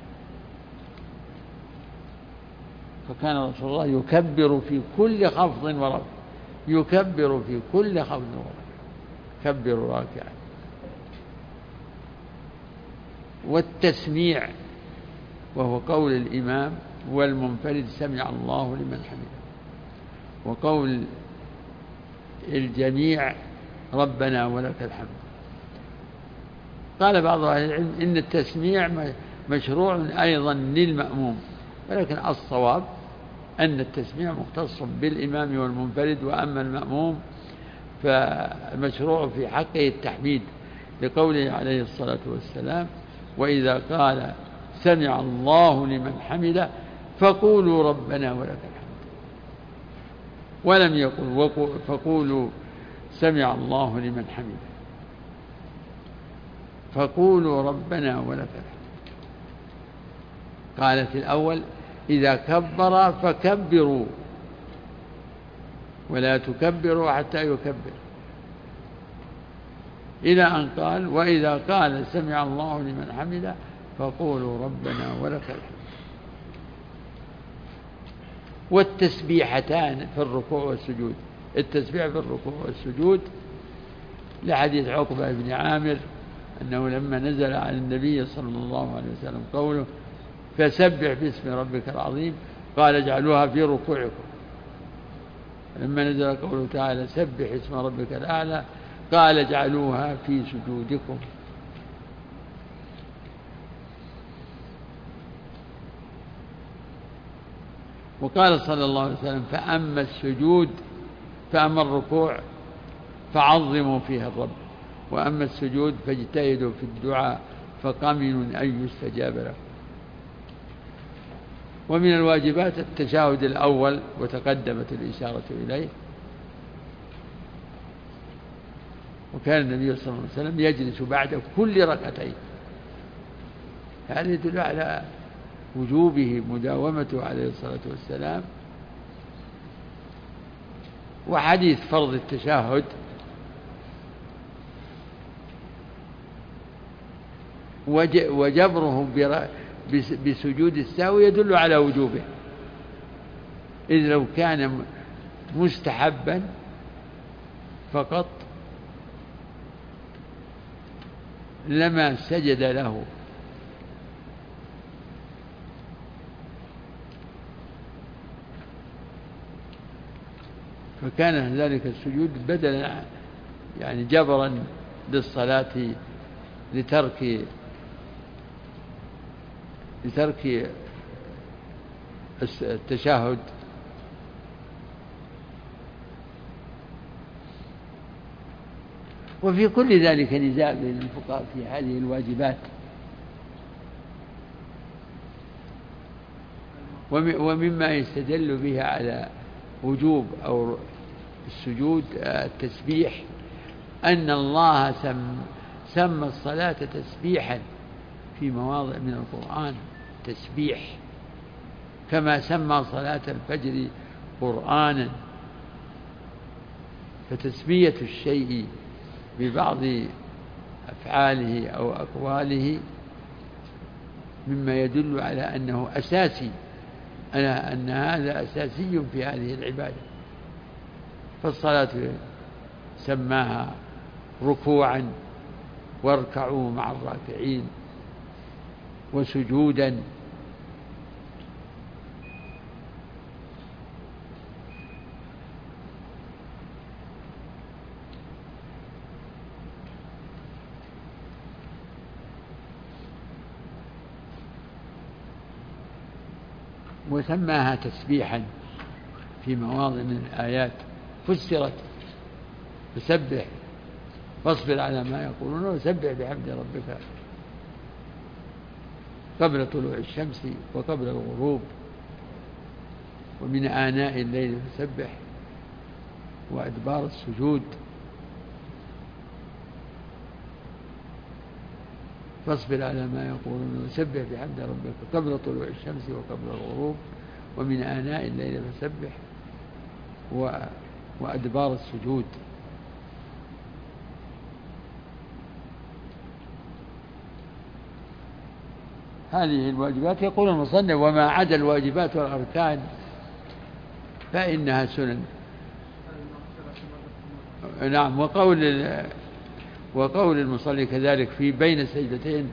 [SPEAKER 2] فكان رسول الله يكبر في كل خفض ورفع، يكبر في كل خفض ورفع، كبر راكعا. والتسميع وهو قول الإمام والمنفرد سمع الله لمن حمده، وقول الجميع ربنا ولك الحمد. قال بعض أهل العلم إن التسميع مشروع أيضا للمأموم، ولكن الصواب أن التسميع مختص بالإمام والمنفرد، وأما المأموم فالمشروع في حقه التحميد لقوله عليه الصلاة والسلام: وإذا قال سمع الله لمن حمده فقولوا ربنا ولك الحمد، ولم يقل فقولوا سمع الله لمن حمده، فقولوا ربنا ولك الحمد. قال في الأول: إذا كبر فكبروا ولا تكبروا حتى يكبر، إلى أن قال: وإذا قال سمع الله لمن حمده فقولوا ربنا ولك الحمد. والتسبيحتان في الركوع والسجود، التسبيح في الركوع والسجود لحديث عقبة بن عامر أنه لما نزل على النبي صلى الله عليه وسلم قوله: فسبح باسم ربك العظيم، قال: اجعلوها في ركوعكم. لما نزل قوله تعالى: سبح اسم ربك الأعلى، قال: اجعلوها في سجودكم. وقال صلى الله عليه وسلم: فأما السجود فأما الركوع فعظموا فيها الرب، وأما السجود فاجتهدوا في الدعاء فقمن أن يستجاب له. ومن الواجبات التشهد الأول، وتقدمت الإشارة إليه. وكان النبي صلى الله عليه وسلم يجلس بعد كل ركعتين، هذا يدل على وجوبه مداومته عليه الصلاة والسلام. وحديث فرض التشهد وجبره بسجود السهو يدل على وجوبه، إذ لو كان مستحبا فقط لما سجد له، فكان ذلك السجود بدلا يعني جبرا للصلاة لترك لترك التشهد. وفي كل ذلك نزاع بين الفقهاء في هذه الواجبات. ومما يستدل بها على وجوب أو السجود التسبيح أن الله سم سمى الصلاة تسبيحا في مواضع من القرآن، تسبيح، كما سمى صلاة الفجر قرآنا. فتسمية الشيء ببعض أفعاله أو أقواله مما يدل على أنه أساسي، أن هذا أساسي في هذه العبادة. فالصلاة سماها ركوعا واركعوا مع الراكعين، وسجودا، وسماها تسبيحا في مواضع من الآيات فسرت: فسبح واصبر على ما يقولون وسبح بحمد ربك قبل طلوع الشمس وقبل الغروب ومن آناء الليل فسبح وأدبار السجود. فاصبر على ما يقولون وسبح بحمد ربك قبل طلوع الشمس وقبل الغروب ومن آناء الليل فسبح وأدبار السجود. هذه الواجبات. يقول المصنف: وما عدا الواجبات والأركان فإنها سنن. نعم. وقول وقول المصلي كذلك في بين السجدتين: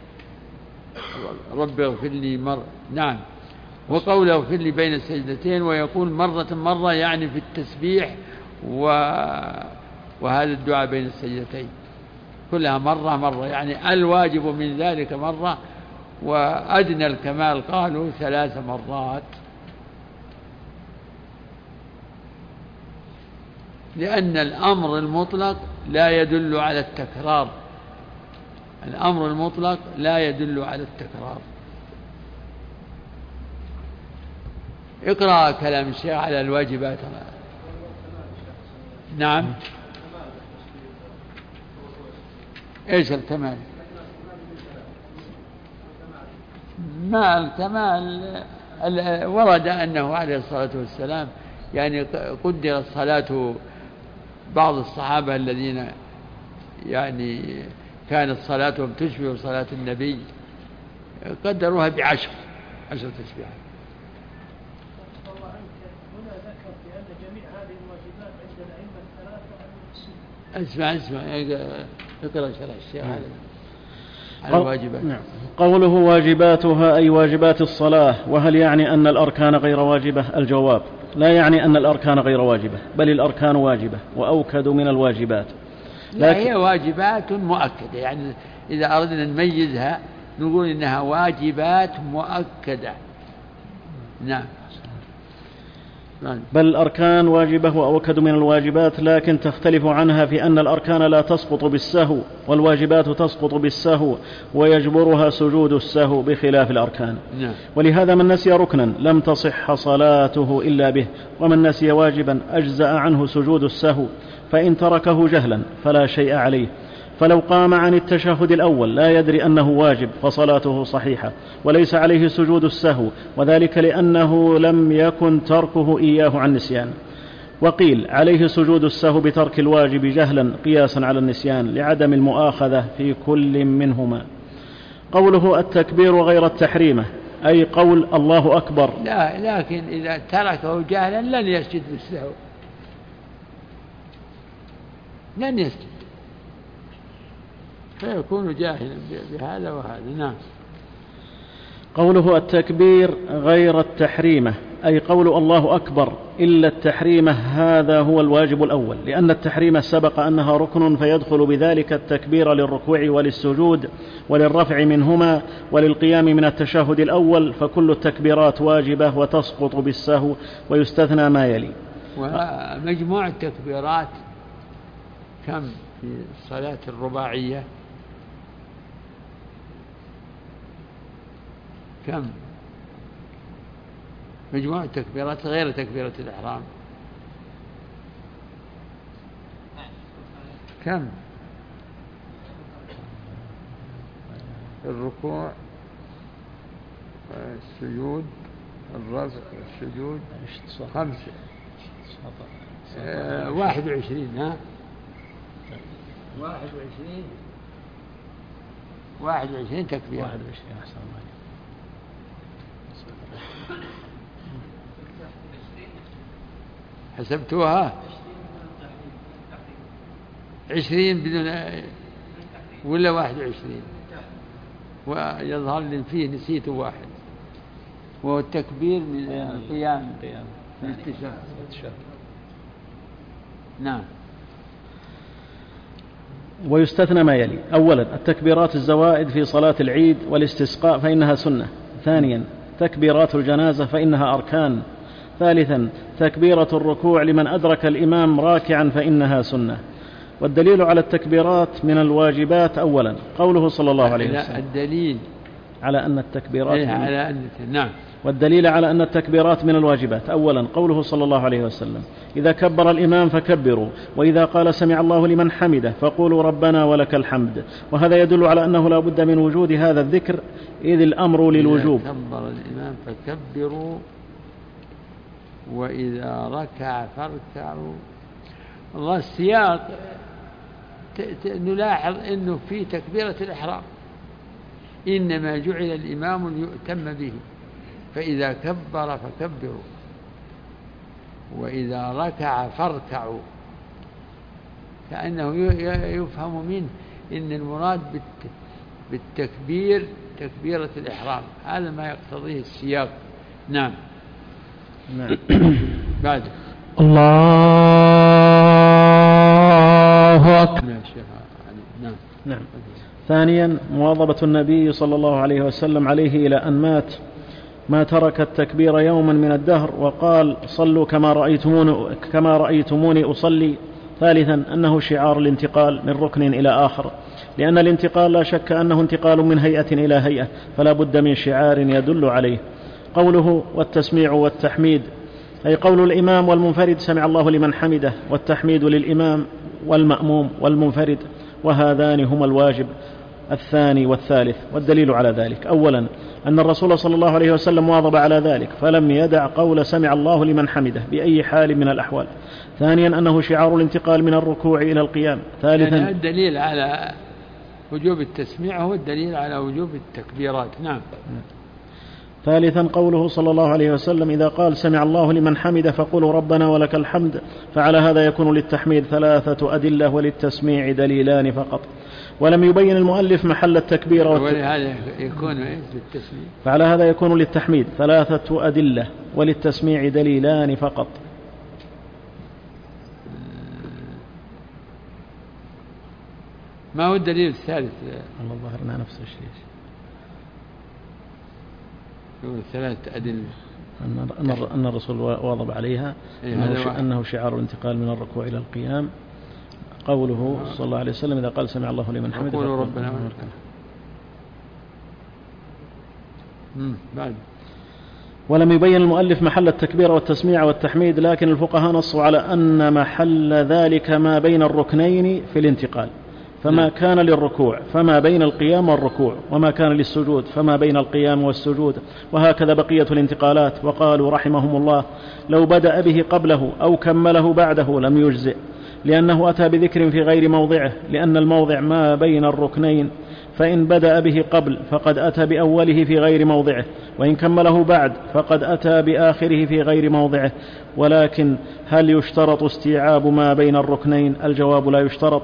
[SPEAKER 2] رب اغفر لي مر نعم وقوله اغفر لي بين السجدتين، ويقول مرة مرة يعني في التسبيح و... وهذا الدعاء بين السجدتين كلها مرة مرة، يعني الواجب من ذلك مرة، وأدنى الكمال قالوا ثلاث مرات. لأن الأمر المطلق لا يدل على التكرار، الأمر المطلق لا يدل على التكرار. اقرأ كلام الشيخ على الواجبات. نعم. ايش الكمال؟ ما الكمال ورد أنه عليه الصلاة والسلام يعني قدر الصلاة، بعض الصحابة الذين يعني كانت صلاتهم تشبه صلاة النبي قدروها بعشر عشر تشبيهات. اسمع اسمع اقرأ شرح الشيخ على الواجبات.
[SPEAKER 1] نعم. قوله واجباتها أي واجبات الصلاة، وهل يعني أن الأركان غير واجبة؟ الجواب: لا يعني أن الأركان غير واجبة، بل الأركان واجبة وأوكد من الواجبات.
[SPEAKER 2] لكن هي واجبات مؤكدة، يعني إذا أردنا نميزها نقول إنها واجبات مؤكدة. نعم.
[SPEAKER 1] بل الأركان واجبة وأوكد من الواجبات، لكن تختلف عنها في أن الأركان لا تسقط بالسهو، والواجبات تسقط بالسهو ويجبرها سجود السهو بخلاف الأركان.
[SPEAKER 2] نعم.
[SPEAKER 1] ولهذا من نسي ركنا لم تصح صلاته إلا به، ومن نسي واجبا أجزأ عنه سجود السهو، فإن تركه جهلا فلا شيء عليه. فلو قام عن التشهد الأول لا يدري أنه واجب فصلاته صحيحة وليس عليه سجود السهو، وذلك لأنه لم يكن تركه إياه عن نسيان. وقيل عليه سجود السهو بترك الواجب جهلا قياسا على النسيان لعدم المؤاخذة في كل منهما. قوله التكبير غير التحريمة أي قول الله أكبر.
[SPEAKER 2] لا، لكن إذا تركه جهلا لن يسجد بالسهو، لن يسجد، فيكون جاهلا بهذا وهذا. نعم.
[SPEAKER 1] قوله التكبير غير التحريمة أي قول الله أكبر إلا التحريمة، هذا هو الواجب الأول، لأن التحريمة سبق أنها ركن فيدخل بذلك التكبير للركوع وللسجود وللرفع منهما وللقيام من التشهد الأول، فكل التكبيرات واجبة وتسقط بالسهو ويستثنى ما يلي.
[SPEAKER 2] ومجموع التكبيرات كم في الصلاة الرباعية؟ كم مجموع التكبيرات غير تكبيرة الإحرام؟ كم الركوع، السجود، الرفع، السجود، خمسة، آه واحد وعشرين. ها واحد وعشرين واحد وعشرين تكبير.
[SPEAKER 1] واحد وعشرين أحسن الله.
[SPEAKER 2] حسبتوها عشرين بدون ولا واحد وعشرين؟ ويظهر لي فيه نسيت واحد، وهو التكبير من القيام من التشهد. نعم.
[SPEAKER 1] ويستثنى ما يلي: أولا التكبيرات الزوائد في صلاة العيد والاستسقاء فإنها سنة. ثانيا تكبيرات الجنازة فإنها أركان. ثالثا تكبيرة الركوع لمن أدرك الإمام راكعا فإنها سنة. والدليل على التكبيرات من الواجبات أولا قوله صلى الله عليه وسلم.
[SPEAKER 2] الدليل
[SPEAKER 1] على أن التكبيرات
[SPEAKER 2] إيه على أن نعم.
[SPEAKER 1] والدليل على أن التكبيرات من الواجبات أولا قوله صلى الله عليه وسلم: إذا كبر الإمام فكبروا، وإذا قال سمع الله لمن حمده فقولوا ربنا ولك الحمد. وهذا يدل على أنه لا بد من وجود هذا الذكر، إذ الأمر للوجوب.
[SPEAKER 2] إذا كبر الإمام فكبروا وإذا ركع فاركعوا. الله السياق نلاحظ أنه في تكبيرة الإحرام إنما جعل الإمام ليؤتم به، فإذا كبر فكبروا وإذا ركع فاركعوا، كأنه يفهم منه إن المراد بالتكبير تكبيرة الإحرام، هذا ما يقتضيه السياق. نعم.
[SPEAKER 1] نعم.
[SPEAKER 2] بعد
[SPEAKER 1] الله أكبر.
[SPEAKER 2] نعم.
[SPEAKER 1] نعم. ثانيا مواظبة النبي صلى الله عليه وسلم عليه إلى أن مات ما ترك التكبير يوما من الدهر وقال صلوا كما رأيتموني, كما رأيتموني أصلي. ثالثا أنه شعار الانتقال من ركن إلى آخر، لأن الانتقال لا شك أنه انتقال من هيئة إلى هيئة، فلا بد من شعار يدل عليه. قوله والتسميع والتحميد، أي قول الإمام والمنفرد سمع الله لمن حمده، والتحميد للإمام والمأموم والمنفرد، وهذان هما الواجب الثاني والثالث. والدليل على ذلك: أولا أن الرسول صلى الله عليه وسلم واظب على ذلك فلم يدع قول سمع الله لمن حمده بأي حال من الأحوال. ثانيا أنه شعار الانتقال من الركوع إلى القيام. ثالثا
[SPEAKER 2] يعني الدليل على وجوب التسميع هو الدليل على وجوب التكبيرات. نعم.
[SPEAKER 1] ثالثا قوله صلى الله عليه وسلم إذا قال سمع الله لمن حمده فقولوا ربنا ولك الحمد، فعلى هذا يكون للتحميد ثلاثة أدلة وللتسميع دليلان فقط. ولم يبين المؤلف محل التكبير
[SPEAKER 2] ولهذا يكون للتسميع،
[SPEAKER 1] فعلى هذا يكون للتحميد ثلاثة أدلة وللتسميع دليلان فقط.
[SPEAKER 2] ما هو الدليل الثالث؟
[SPEAKER 1] الله ظهرنا نفس الشيء،
[SPEAKER 2] ثلاثة أدلة
[SPEAKER 1] أن أن الرسول واظب عليها، أنه, أنه شعار الانتقال من الركوع إلى القيام. قوله صلى الله عليه وسلم إذا قال سمع الله لمن حمده
[SPEAKER 2] فقولوا ربنا بعد.
[SPEAKER 1] ولم يبين المؤلف محل التكبير والتسميع والتحميد، لكن الفقهاء نصوا على أن محل ذلك ما بين الركنين في الانتقال، فما كان للركوع فما بين القيام والركوع، وما كان للسجود فما بين القيام والسجود، وهكذا بقية الانتقالات. وقالوا رحمهم الله لو بدأ به قبله أو كمله بعده لم يجزئ، لأنه أتى بذكر في غير موضعه، لأن الموضع ما بين الركنين، فإن بدأ به قبل فقد أتى بأوله في غير موضعه، وإن كمله بعد فقد أتى بآخره في غير موضعه. ولكن هل يشترط استيعاب ما بين الركنين؟ الجواب لا يشترط،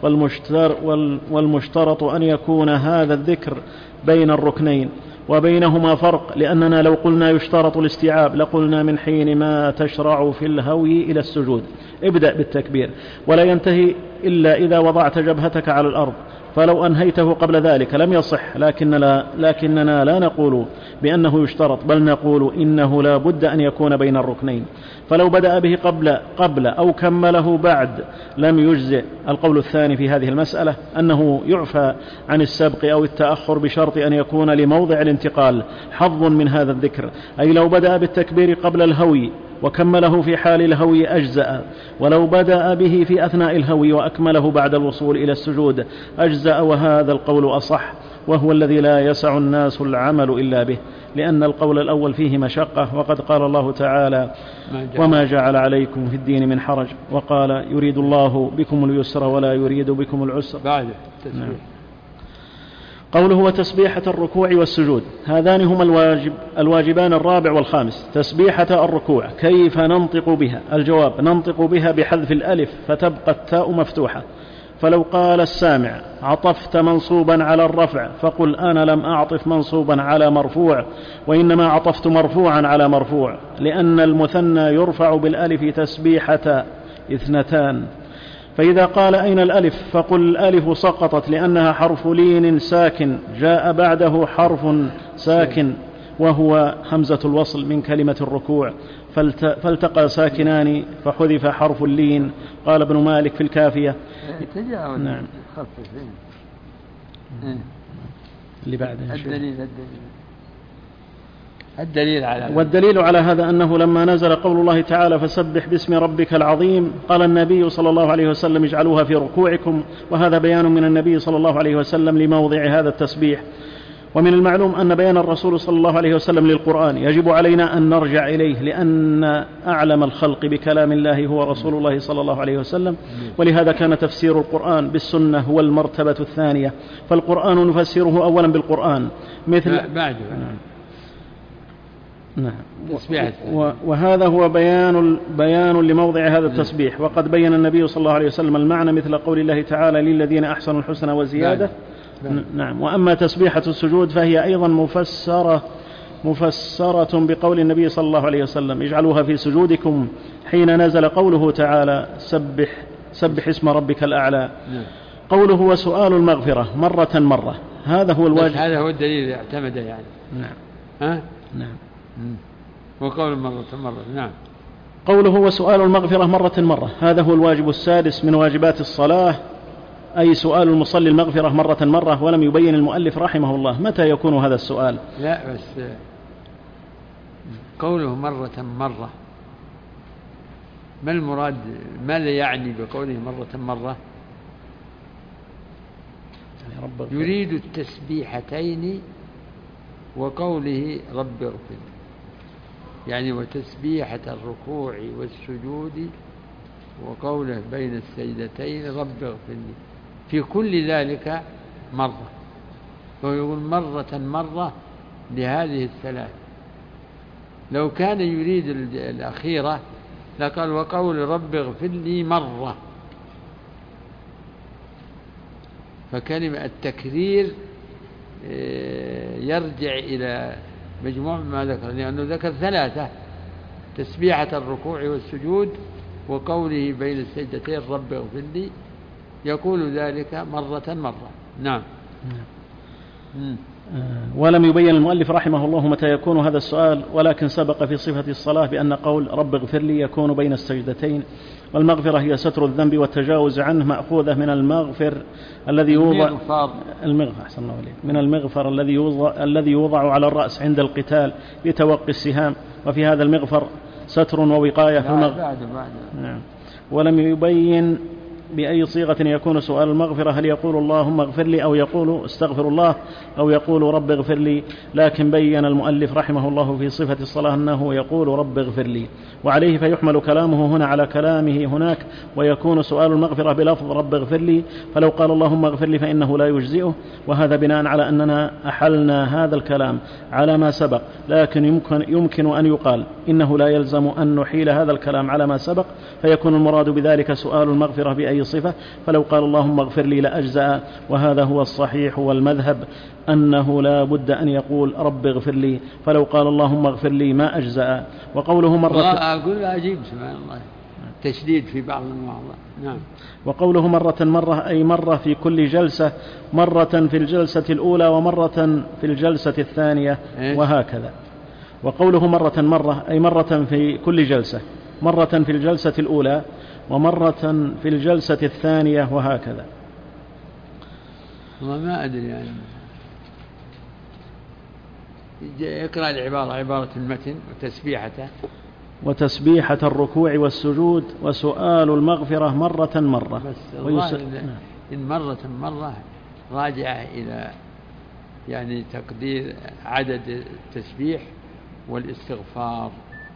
[SPEAKER 1] والمشترط أن يكون هذا الذكر بين الركنين، وبينهما فرق، لأننا لو قلنا يشترط الاستيعاب لقلنا من حين ما تشرع في الهوي إلى السجود ابدأ بالتكبير، ولا ينتهي إلا إذا وضعت جبهتك على الأرض، فلو أنهيته قبل ذلك لم يصح. لكن لا لكننا لا نقول بأنه يشترط، بل نقول إنه لا بد أن يكون بين الركنين، فلو بدأ به قبل, قبل أو كمله بعد لم يجزئ. القول الثاني في هذه المسألة أنه يعفى عن السبق أو التأخر بشرط أن يكون لموضع الانتقال حظ من هذا الذكر، أي لو بدأ بالتكبير قبل الهوي وكمله في حال الهوي أجزأ، ولو بدأ به في أثناء الهوي وأكمله بعد الوصول إلى السجود أجزأ. وهذا القول أصح، وهو الذي لا يسع الناس العمل إلا به، لأن القول الأول فيه مشقة، وقد قال الله تعالى وما جعل عليكم في الدين من حرج، وقال يريد الله بكم اليسر ولا يريد بكم العسر بعد التسبيح. نعم. قوله وتسبيحة الركوع والسجود، هذان هما الواجب الواجبان الرابع والخامس. تسبيحة الركوع كيف ننطق بها؟ الجواب ننطق بها بحذف الألف فتبقى التاء مفتوحة. فلو قال السامع عطفت منصوبا على الرفع فقل أنا لم أعطف منصوبا على مرفوع، وإنما عطفت مرفوعا على مرفوع، لأن المثنى يرفع بالألف تسبيحة اثنتان. فإذا قال أين الألف فقل الألف سقطت لأنها حرف لين ساكن جاء بعده حرف ساكن وهو همزة الوصل من كلمة الركوع، فالتقى ساكنان فحذف حرف اللين. قال ابن مالك في الكافية نعم اللي بعده الدليل الدليل على والدليل على هذا أنه لما نزل قول الله تعالى فسبح باسم ربك العظيم قال النبي صلى الله عليه وسلم اجعلوها في ركوعكم، وهذا بيان من النبي صلى الله عليه وسلم لموضع هذا التسبيح. ومن المعلوم أن بيان الرسول صلى الله عليه وسلم للقرآن يجب علينا أن نرجع إليه، لأن أعلم الخلق بكلام الله هو رسول الله صلى الله عليه وسلم، ولهذا كان تفسير القرآن بالسنة هو المرتبة الثانية، فالقرآن نفسره أولا بالقرآن مثل بعد نعم. وهذا هو بيان بيان لموضع هذا التسبيح. وقد بين النبي صلى الله عليه وسلم المعنى مثل قول الله تعالى للذين أحسنوا الحسنى وزيادة. نعم. وأما تسبيحة السجود فهي أيضا مفسرة مفسرة بقول النبي صلى الله عليه وسلم اجعلوها في سجودكم حين نزل قوله تعالى سبح سبح اسم ربك الأعلى. قوله وسؤال المغفرة مرة مرة، هذا هو الواجب،
[SPEAKER 2] هذا هو الدليل اعتمد يعني.
[SPEAKER 1] نعم.
[SPEAKER 2] ها؟
[SPEAKER 1] نعم.
[SPEAKER 2] وقول مرة مرة. نعم.
[SPEAKER 1] قوله وسؤال المغفرة مرة مرة، هذا هو الواجب السادس من واجبات الصلاة، أي سؤال المصلي المغفرة مرة مرة، ولم يبين المؤلف رحمه الله متى يكون هذا السؤال.
[SPEAKER 2] لا بس قوله مرة مرة ما المراد؟ ماذا يعني بقوله مرة مرة؟ يريد التسبيحتين وقوله رب اغفر، يعني وتسبيحة الركوع والسجود وقوله بين السجدتين رب اغفر لي، في كل ذلك مرة، ويقول مرة مرة لهذه الثلاث. لو كان يريد الأخيرة لقال وقول رب اغفر لي مرة، فكلمة التكرير يرجع إلى مجموع ما ذكر، لأنه ذكر ثلاثة: تسبيحة الركوع والسجود وقوله بين السجدتين رب اغفر لي، يقول ذلك مرة مرة. نعم.
[SPEAKER 1] مم. ولم يبين المؤلف رحمه الله متى يكون هذا السؤال، ولكن سبق في صفة الصلاة بأن قول رب اغفر لي يكون بين السجدتين، والمغفرة هي ستر الذنب والتجاوز عنه، مأخوذة من المغفر الذي يوضع المغفر أحسن الله عليك من المغفر الذي يوضع الذي يوضع على الرأس عند القتال لتوقي السهام، وفي هذا المغفر ستر ووقاية.
[SPEAKER 2] بعد بعد بعد.
[SPEAKER 1] نعم. ولم يبين بأي صيغة يكون سؤال المغفرة، هل يقول اللهم اغفر لي أو يقول استغفر الله أو يقول رب اغفر لي، لكن بين المؤلف رحمه الله في صفة الصلاة أنه يقول رب اغفر لي، وعليه فيحمل كلامه هنا على كلامه هناك، ويكون سؤال المغفرة بلفظ رب اغفر لي، فلو قال اللهم اغفر لي فإنه لا يجزئه، وهذا بناء على أننا أحلنا هذا الكلام على ما سبق، لكن يمكن, يمكن أن يقال إنه لا يلزم أن نحيل هذا الكلام على ما سبق، فيكون المراد بذلك سؤال المغفرة بأي صفة، فلو قال اللهم اغفر لي لأجزأ، وهذا هو الصحيح والمذهب أنه لا بد أن يقول رب اغفر لي، فلو قال اللهم اغفر لي ما أجزأ. وقوله مرة
[SPEAKER 2] أقول أجيب سبحان الله تشديد في بعض المواضع. نعم.
[SPEAKER 1] وقوله مرة مرة أي مرة في كل جلسة، مرة في الجلسة الأولى ومرة في الجلسة الثانية وهكذا. وقوله مرة مرة أي مرة في كل جلسة، مرة في الجلسة الأولى ومرة في الجلسة الثانية وهكذا.
[SPEAKER 2] والله ما أدري يعني. يقرأ العبارة عبارة المتن وتسبيحته
[SPEAKER 1] وتسبيحة الركوع والسجود وسؤال المغفرة مرة مرة.
[SPEAKER 2] بس ويس... إن مرة مرة راجع إلى يعني تقدير عدد التسبيح والاستغفار.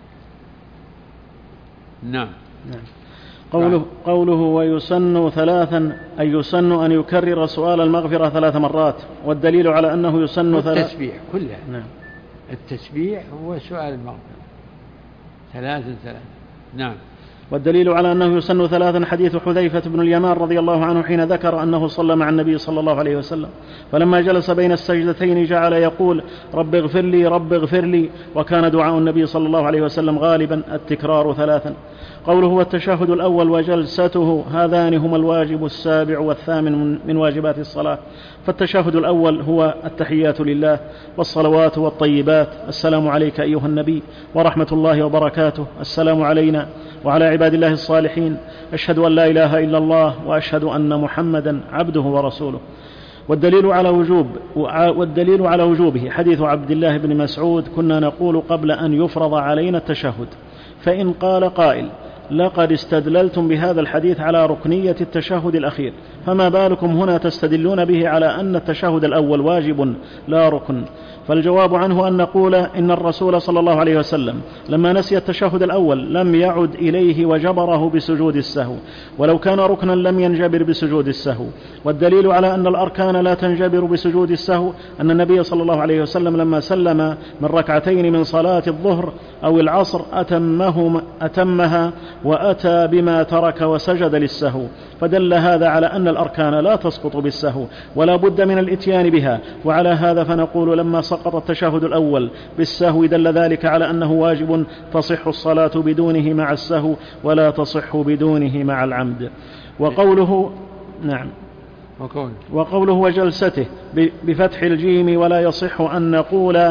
[SPEAKER 2] نعم.
[SPEAKER 1] نعم. قوله, قوله ويسن ثلاثا أي يسن أن يكرر سؤال المغفرة ثلاث مرات، والدليل على أنه يسن ثلاثا
[SPEAKER 2] التسبيح كلها.
[SPEAKER 1] نعم.
[SPEAKER 2] التسبيح هو سؤال المغفرة ثلاثا ثلاثا. نعم.
[SPEAKER 1] والدليل على أنه يسن ثلاثا حديث حذيفة بن اليمان رضي الله عنه حين ذكر أنه صلى مع النبي صلى الله عليه وسلم، فلما جلس بين السجدتين جعل يقول رب اغفر لي رب اغفر لي، وكان دعاء النبي صلى الله عليه وسلم غالبا التكرار ثلاثا. قوله والتشهد الأول وجلسته، هذان هما الواجب السابع والثامن من واجبات الصلاة. فالتشهد الأول هو التحيات لله والصلوات والطيبات، السلام عليك أيها النبي ورحمة الله وبركاته، السلام علينا وعلى عباد الله الصالحين، أشهد أن لا إله إلا الله وأشهد أن محمدا عبده ورسوله. والدليل على وجوب والدليل على وجوبه حديث عبد الله بن مسعود كنا نقول قبل أن يفرض علينا التشهد، فإن قال قائل لقد استدللتم بهذا الحديث على ركنية التشهد الأخير، فما بالكم هنا تستدلون به على أن التشهد الأول واجب لا ركن؟ فالجواب عنه أن نقول إن الرسول صلى الله عليه وسلم لما نسي التشهد الأول لم يعد إليه وجبره بسجود السهو، ولو كان ركنا لم ينجبر بسجود السهو. والدليل على أن الأركان لا تنجبر بسجود السهو أن النبي صلى الله عليه وسلم لما سلم من ركعتين من صلاة الظهر أو العصر أتمه أتمها وأتى بما ترك وسجد للسهو، فدل هذا على أن الأركان لا تسقط بالسهو ولا بد من الإتيان بها. وعلى هذا فنقول لما سقط التشهد الأول بالسهو دل ذلك على أنه واجب تصح الصلاة بدونه مع السهو ولا تصح بدونه مع العمد. وقوله نعم وقوله وجلسته بفتح الجيم، ولا يصح أن نقول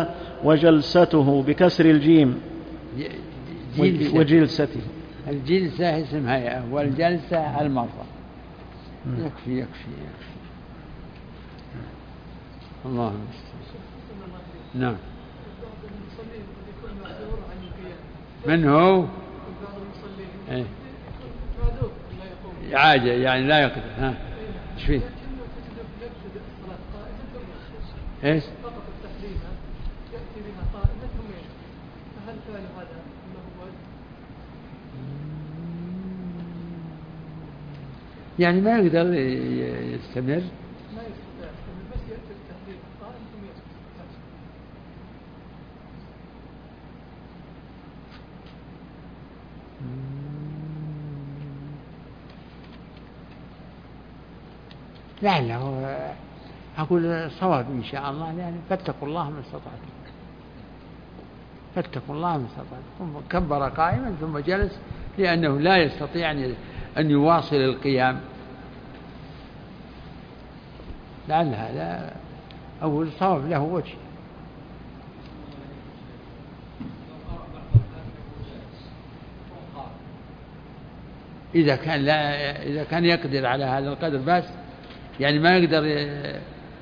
[SPEAKER 1] وجلسته بكسر الجيم
[SPEAKER 2] جلسة.
[SPEAKER 1] وجلسته.
[SPEAKER 2] الجلسة اسم هيئة والجلسة المرة. يكفي يكفي يكفي. اللهم نعم. من هو؟ ايه عاجز يعني لا يقدر. ها ايش فيه؟ ايش؟ فقط التحريم يأتي بها قائمة ثم يشرب، فهل فعل هذا أنه يعني ما يقدر يستمر؟ ما يستطيع يستمر بس يأتي التحريم قائم ثم يشرب. لعله أقول صواب إن شاء الله، يعني فاتقوا الله ما استطعتم، فاتقوا الله ما استطعتم. ثم كبر قائما ثم جلس لأنه لا يستطيع أن يواصل القيام. لعل هذا أول صواب له وجه. إذا كان لا إذا كان يقدر على هذا القدر بس، يعني ما يقدر ي...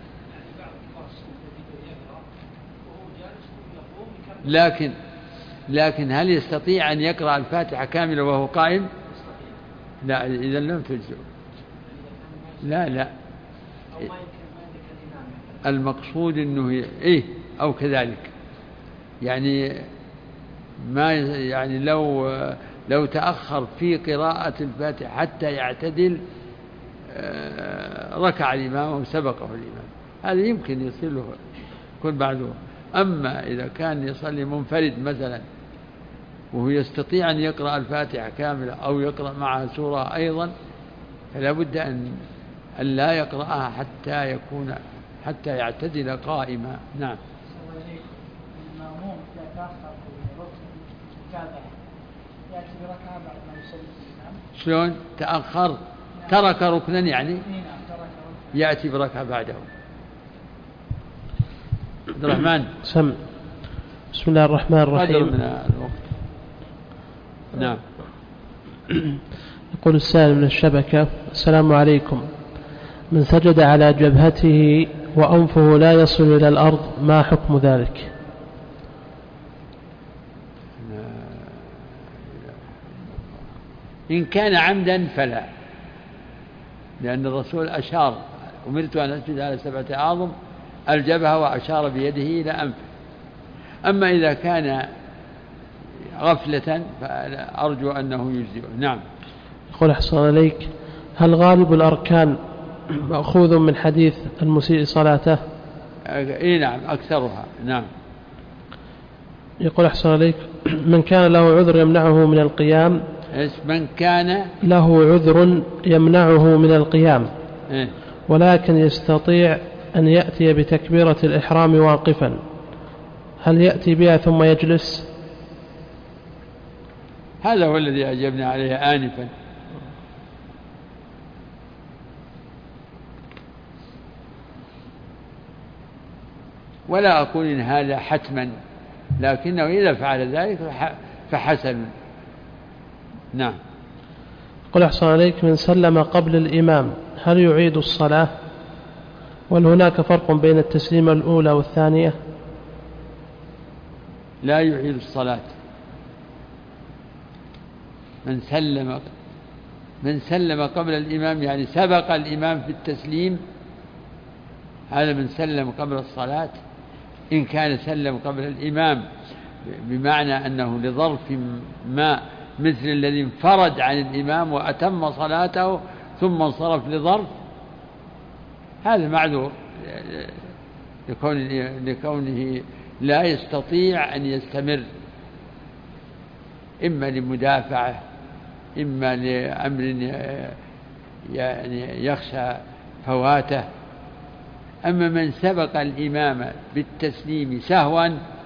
[SPEAKER 2] لكن لكن هل يستطيع أن يقرأ الفاتحة كاملة وهو قائم؟ لا، إذا لم تجزئ. لا لا المقصود أنه إيه أو كذلك، يعني ما يعني لو لو تأخر في قراءة الفاتحة حتى يعتدل ركع الإمام وسبقه الإمام، هذا يمكن يصله يكون بعده. أما إذا كان يصلي منفرد مثلا وهو يستطيع أن يقرأ الفاتحة كاملة أو يقرأ معها سورة أيضا، فلا بد أن لا يقرأها حتى يكون حتى يعتدل قائما. نعم. المأموم إذا تأخر في ركن متابعة يأتي بركعة بعد ما يصلي الإمام. شلون تأخر؟ ترك ركنا يعني يأتي بركعة بعده. عبد الرحمن
[SPEAKER 3] سم. بسم الله الرحمن الرحيم.
[SPEAKER 2] من الوقت. نعم.
[SPEAKER 3] يقول السائل من الشبكة: السلام عليكم، من سجد على جبهته وأنفه لا يصل إلى الأرض ما حكم ذلك؟
[SPEAKER 2] إن كان عمدا فلا، لأن الرسول أشار: أمرت أن أسجد على سبعة أعظم، الجبهة وأشار بيده إلى أنفه. أما إذا كان غفلة فأرجو أنه يجزئه. نعم.
[SPEAKER 3] يقول أحسن عليك: هل غالب الأركان مأخوذ من حديث المسيء صلاته؟
[SPEAKER 2] إيه نعم أكثرها. نعم.
[SPEAKER 3] يقول أحسن عليك: من كان له عذر يمنعه من القيام
[SPEAKER 2] من كان
[SPEAKER 3] له عذر يمنعه من القيام
[SPEAKER 2] إيه؟
[SPEAKER 3] ولكن يستطيع أن يأتي بتكبيرة الإحرام واقفا، هل يأتي بها ثم يجلس؟
[SPEAKER 2] هذا هو الذي أجبنا عليه آنفا. ولا أقول إن هذا حتما، لكنه إذا فعل ذلك فحسن. نعم.
[SPEAKER 3] قل أحسن عليك: من سلم قبل الإمام هل يعيد الصلاة؟ وهل هناك فرق بين التسليمة الأولى والثانية؟
[SPEAKER 2] لا يعيد الصلاة. من سلم من سلم قبل الإمام يعني سبق الإمام في التسليم، هذا من سلم قبل الصلاة. إن كان سلم قبل الإمام بمعنى أنه لظرف ما، مثل الذي انفرد عن الإمام وأتم صلاته ثم انصرف لظرف، هذا معذور لكونه, لكونه لا يستطيع أن يستمر، إما لمدافعة إما لأمر يعني يخشى فواته. أما من سبق الإمام بالتسليم سهوا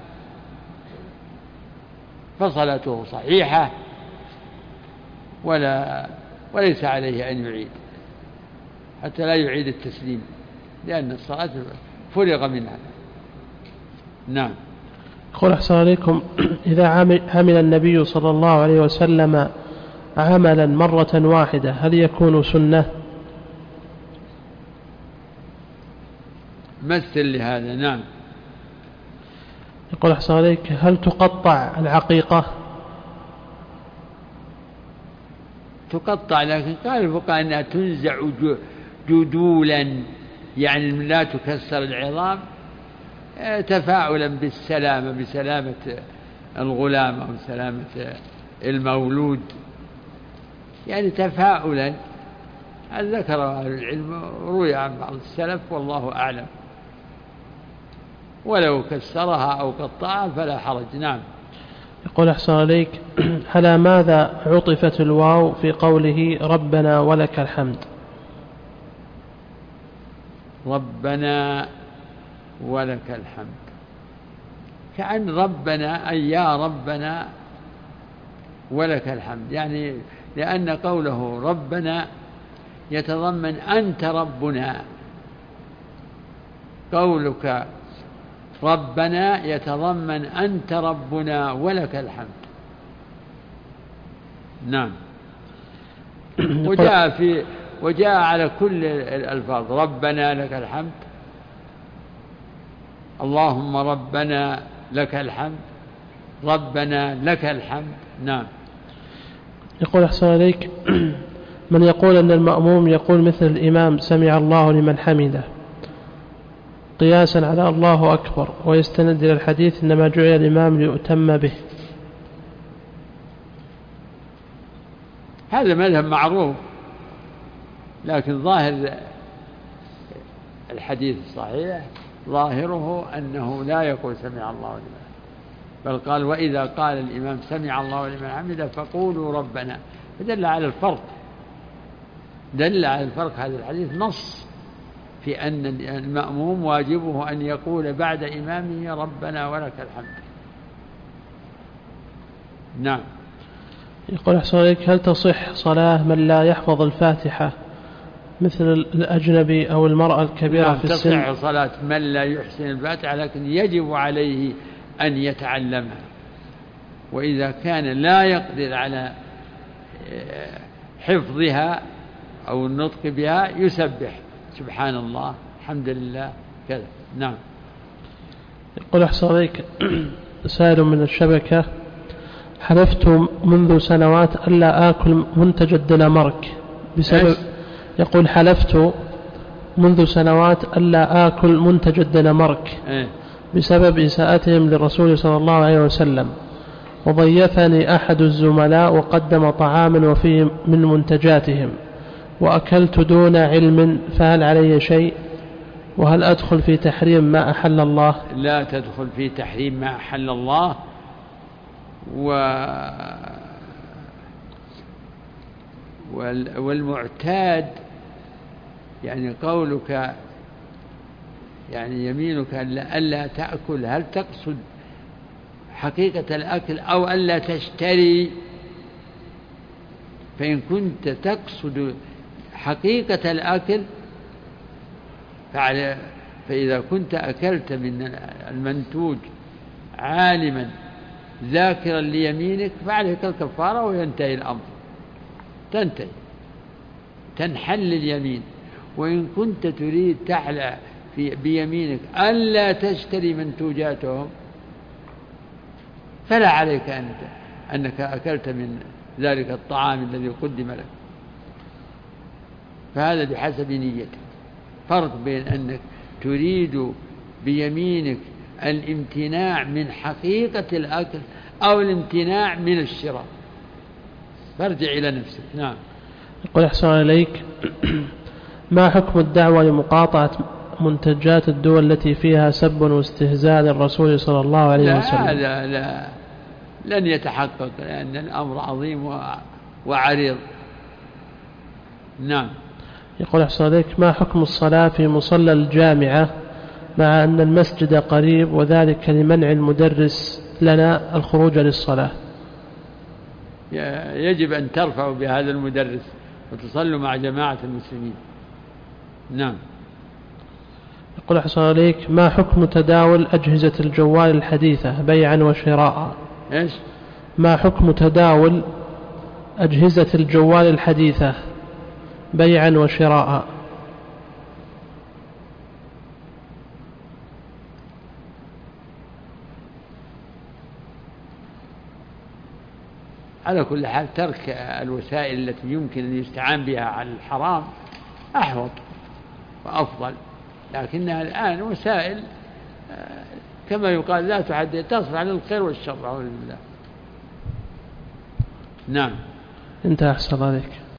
[SPEAKER 2] فصلاته صحيحة ولا وليس عليه أن يعيد، حتى لا يعيد التسليم، لأن الصلاة فرغ منها. نعم.
[SPEAKER 3] يقول أحسن عليكم، إذا عمل النبي صلى الله عليه وسلم عملا مرة واحدة هل يكون سنة؟
[SPEAKER 2] مثل لهذا. نعم.
[SPEAKER 3] يقول أحسن عليك، هل تقطع العقيقة؟
[SPEAKER 2] تقطع، لكن قال الفقهاء أنها تنزع جدولا، يعني لا تكسر العظام تفاعلا بالسلامة، بسلامة الغلام أو سلامة المولود، يعني تفاؤلا. ذكر أهل العلم روي عن بعض السلف والله أعلم، ولو كسرها أو قطعها فلا حرج. نعم.
[SPEAKER 3] يقول أحسن عليك، على ماذا عطفت الواو في قوله ربنا ولك الحمد؟
[SPEAKER 2] ربنا ولك الحمد، كأن ربنا أي يا ربنا ولك الحمد، يعني لأن قوله ربنا يتضمن أنت ربنا، قولك ربنا يتضمن أنت ربنا ولك الحمد. نعم. وجاء في وجاء على كل الألفاظ ربنا لك الحمد، اللهم ربنا لك الحمد، ربنا لك الحمد. نعم.
[SPEAKER 3] يقول أحسن عليك، من يقول أن المأموم يقول مثل الإمام سمع الله لمن حمده قياسا على الله أكبر، ويستند إلى الحديث إنما جعل الإمام ليؤتم به،
[SPEAKER 2] هذا مذهب معروف، لكن ظاهر الحديث الصحيح ظاهره أنه لا يقول سمع الله لمن، بل قال وإذا قال الإمام سمع الله لمن حمده فقولوا ربنا، فدل على الفرق، دل على الفرق. هذا الحديث نص في أن المأموم واجبه أن يقول بعد إمامه ربنا ولك الحمد. نعم.
[SPEAKER 3] يقول أحسن عليك، هل تصح صلاة من لا يحفظ الفاتحة مثل الأجنبي أو المرأة الكبيرة
[SPEAKER 2] نعم،
[SPEAKER 3] في السن؟
[SPEAKER 2] تصح صلاة من لا يحسن الفاتحة، لكن يجب عليه أن يتعلمها، وإذا كان لا يقدر على حفظها أو النطق بها يسبح سبحان الله الحمد لله كذا. نعم.
[SPEAKER 3] يقول أحسن عليك، سائل من الشبكة، حلفت منذ سنوات ألا آكل منتج الدنمارك بسبب، يقول حلفت منذ سنوات ألا آكل منتج الدنمارك بسبب إساءتهم للرسول صلى الله عليه وسلم، وضيفني أحد الزملاء وقدم طعاما وفيه من منتجاتهم وأكلت دون علم، فهل علي شيء؟ وهل أدخل في تحريم ما أحل الله؟
[SPEAKER 2] لا تدخل في تحريم ما أحل الله. و... والمعتاد يعني قولك يعني يمينك ألا تأكل، هل تقصد حقيقة الأكل أو ألا تشتري؟ فإن كنت تقصد حقيقة الأكل فإذا كنت أكلت من المنتوج عالما ذاكرا ليمينك فعليك الكفارة وينتهي الأمر، تنتهي تنحل اليمين. وإن كنت تريد تحلى في بيمينك ألا تشتري منتوجاتهم فلا عليك أنت أنك أكلت من ذلك الطعام الذي قدم لك، فهذا بحسب نيتك. فرق بين أنك تريد بيمينك الامتناع من حقيقة الأكل أو الامتناع من الشراء، فارجع إلى نفسك. نعم.
[SPEAKER 3] يقول أحسن عليك، ما حكم الدعوة لمقاطعة منتجات الدول التي فيها سب واستهزاء للرسول صلى الله عليه وسلم؟
[SPEAKER 2] لا لا لا لن يتحقق، لأن الأمر عظيم وعريض. نعم.
[SPEAKER 3] يقول أحسن عليك، ما حكم الصلاة في مصلى الجامعة مع أن المسجد قريب وذلك لمنع المدرس لنا الخروج للصلاة؟
[SPEAKER 2] يجب أن ترفعوا بهذا المدرس وتصلوا مع جماعة المسلمين. نعم.
[SPEAKER 3] يقول أحسن عليك، ما حكم تداول أجهزة الجوال الحديثة بيعا وشراء؟
[SPEAKER 2] إيش؟
[SPEAKER 3] ما حكم تداول أجهزة الجوال الحديثة بيعا وشراء؟
[SPEAKER 2] على كل حال ترك الوسائل التي يمكن أن يستعان بها على الحرام أحوط وأفضل، لكنها الآن وسائل كما يقال لا تحدد، تصل على الخير والشر. نعم.
[SPEAKER 3] انتهى أحسن عليك.